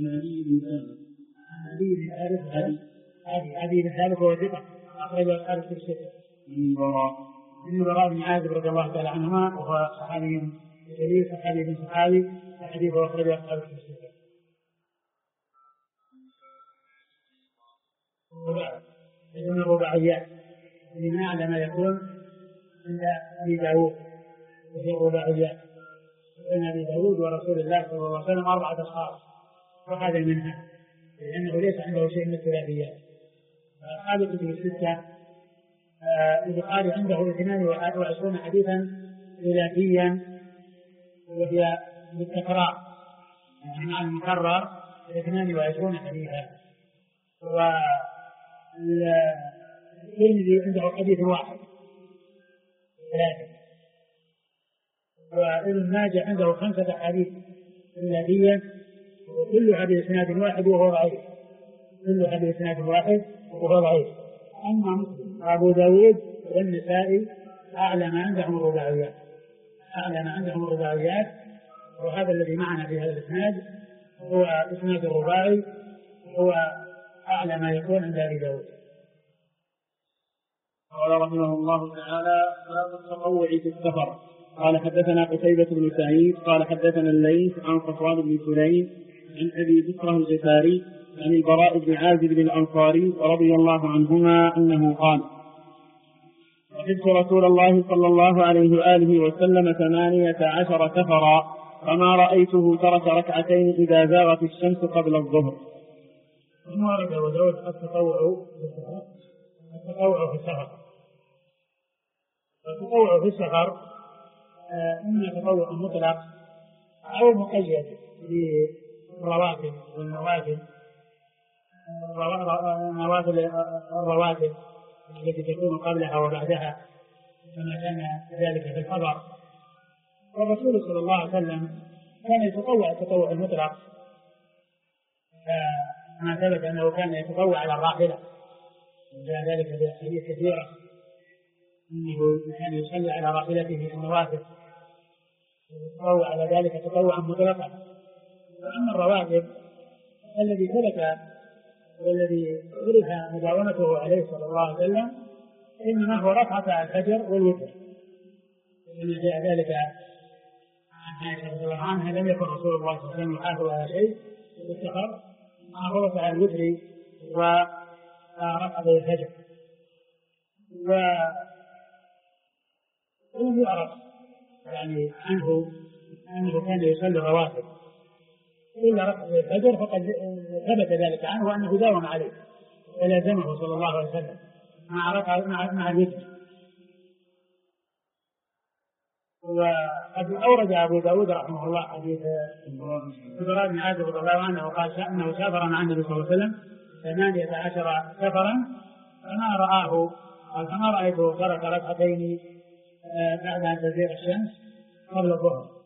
عدي بن ثابت وهو ثقة أخرج أصحاب الكتب الستة. من البراء بن عازب رضي الله تعالى عنهما، وهو صحابي جليل، صحابي بن صحابي، حديثه أخرج أصحاب الكتب الستة. يكون الرباعيات من أعلى ما يكون عند أبي داود، وفي الرباعيات بين أبي داود ورسول الله صلى الله عليه وسلم 4 أشخاص، وهذا منها، لأنه ليس عنده شيء من الثلاثيات. أصحاب الكتب الستة البخاري عنده 22 حديثا ثلاثيا، وهي بالتكرار، يعني مع المكرر 22 حديثا. والترمذي عنده حديث واحد 3، وابن ماجه عنده 5 أحاديث ثلاثية، وكل حديث إسناد واحد وهو ضعيف، أما مسلم وأبو داود والنسائي أعلى ما عندهم الرباعيات، وهذا الذي معنا في هذا الإسناد هو إسناد الرباعي، هو أعلى ما يكون عند أبي داود. قال رحمه الله تعالى: باب التطوع في السفر. قال حدثنا قتيبة بن سعيد قال حدثنا الليث عن صفوان بن سليم عن أبي بكر الجفاري عن البراء بن عازب الأنصاري رضي الله عنهما أنه قال: وجدت رسول الله صلى الله عليه وآله وسلم 18 سفرا، فما رأيته ترك ركعتين إذا زاغت الشمس قبل الظهر. ثم ورد أبو داود التطوع في السفر إما تطوع مطلق أو مقيد بالرواتب والنوافل، الرواتب التي تكون قبلها وبعدها كما كان ذلك في الحضر. والرسول صلى الله عليه وسلم كان يتطوع التطوع المطلق، ما ثبت أنه كان يتطوع على الراحلة، وجاء ذلك بأحاديث كثيرة أنه كان يصلي على راحلته في النوافل، يتطوع على ذلك تطوعا مطلقا. وأما الرواتب الذي ثبت والذي عرف مداومته عليه صلى الله عليه وسلم إنما هو ركعة الفجر والوتر، ومن جاء ذلك عن عائشة رضي الله عنها لم يكن رسول الله صلى الله عليه وسلم يحافظ على شيء وافتخر مع فرص على الوتر وركعة الفجر. ويعرف يعني عنه أنه كان يصلي الرواتب إلا ركعة الفجر، فقد ثبت ذلك عنه وأنه داوم عليه ولازمه صلى الله عليه وسلم مع الوتر. وقد أورد أبو داود رحمه الله حديث براء بن عازب رضي الله عنه قال أنه سافر مع النبي صلى الله عليه وسلم 18 سفرا فما رأيته ترك ركعتين بعد أن تزيغ الشمس قبل الظهر.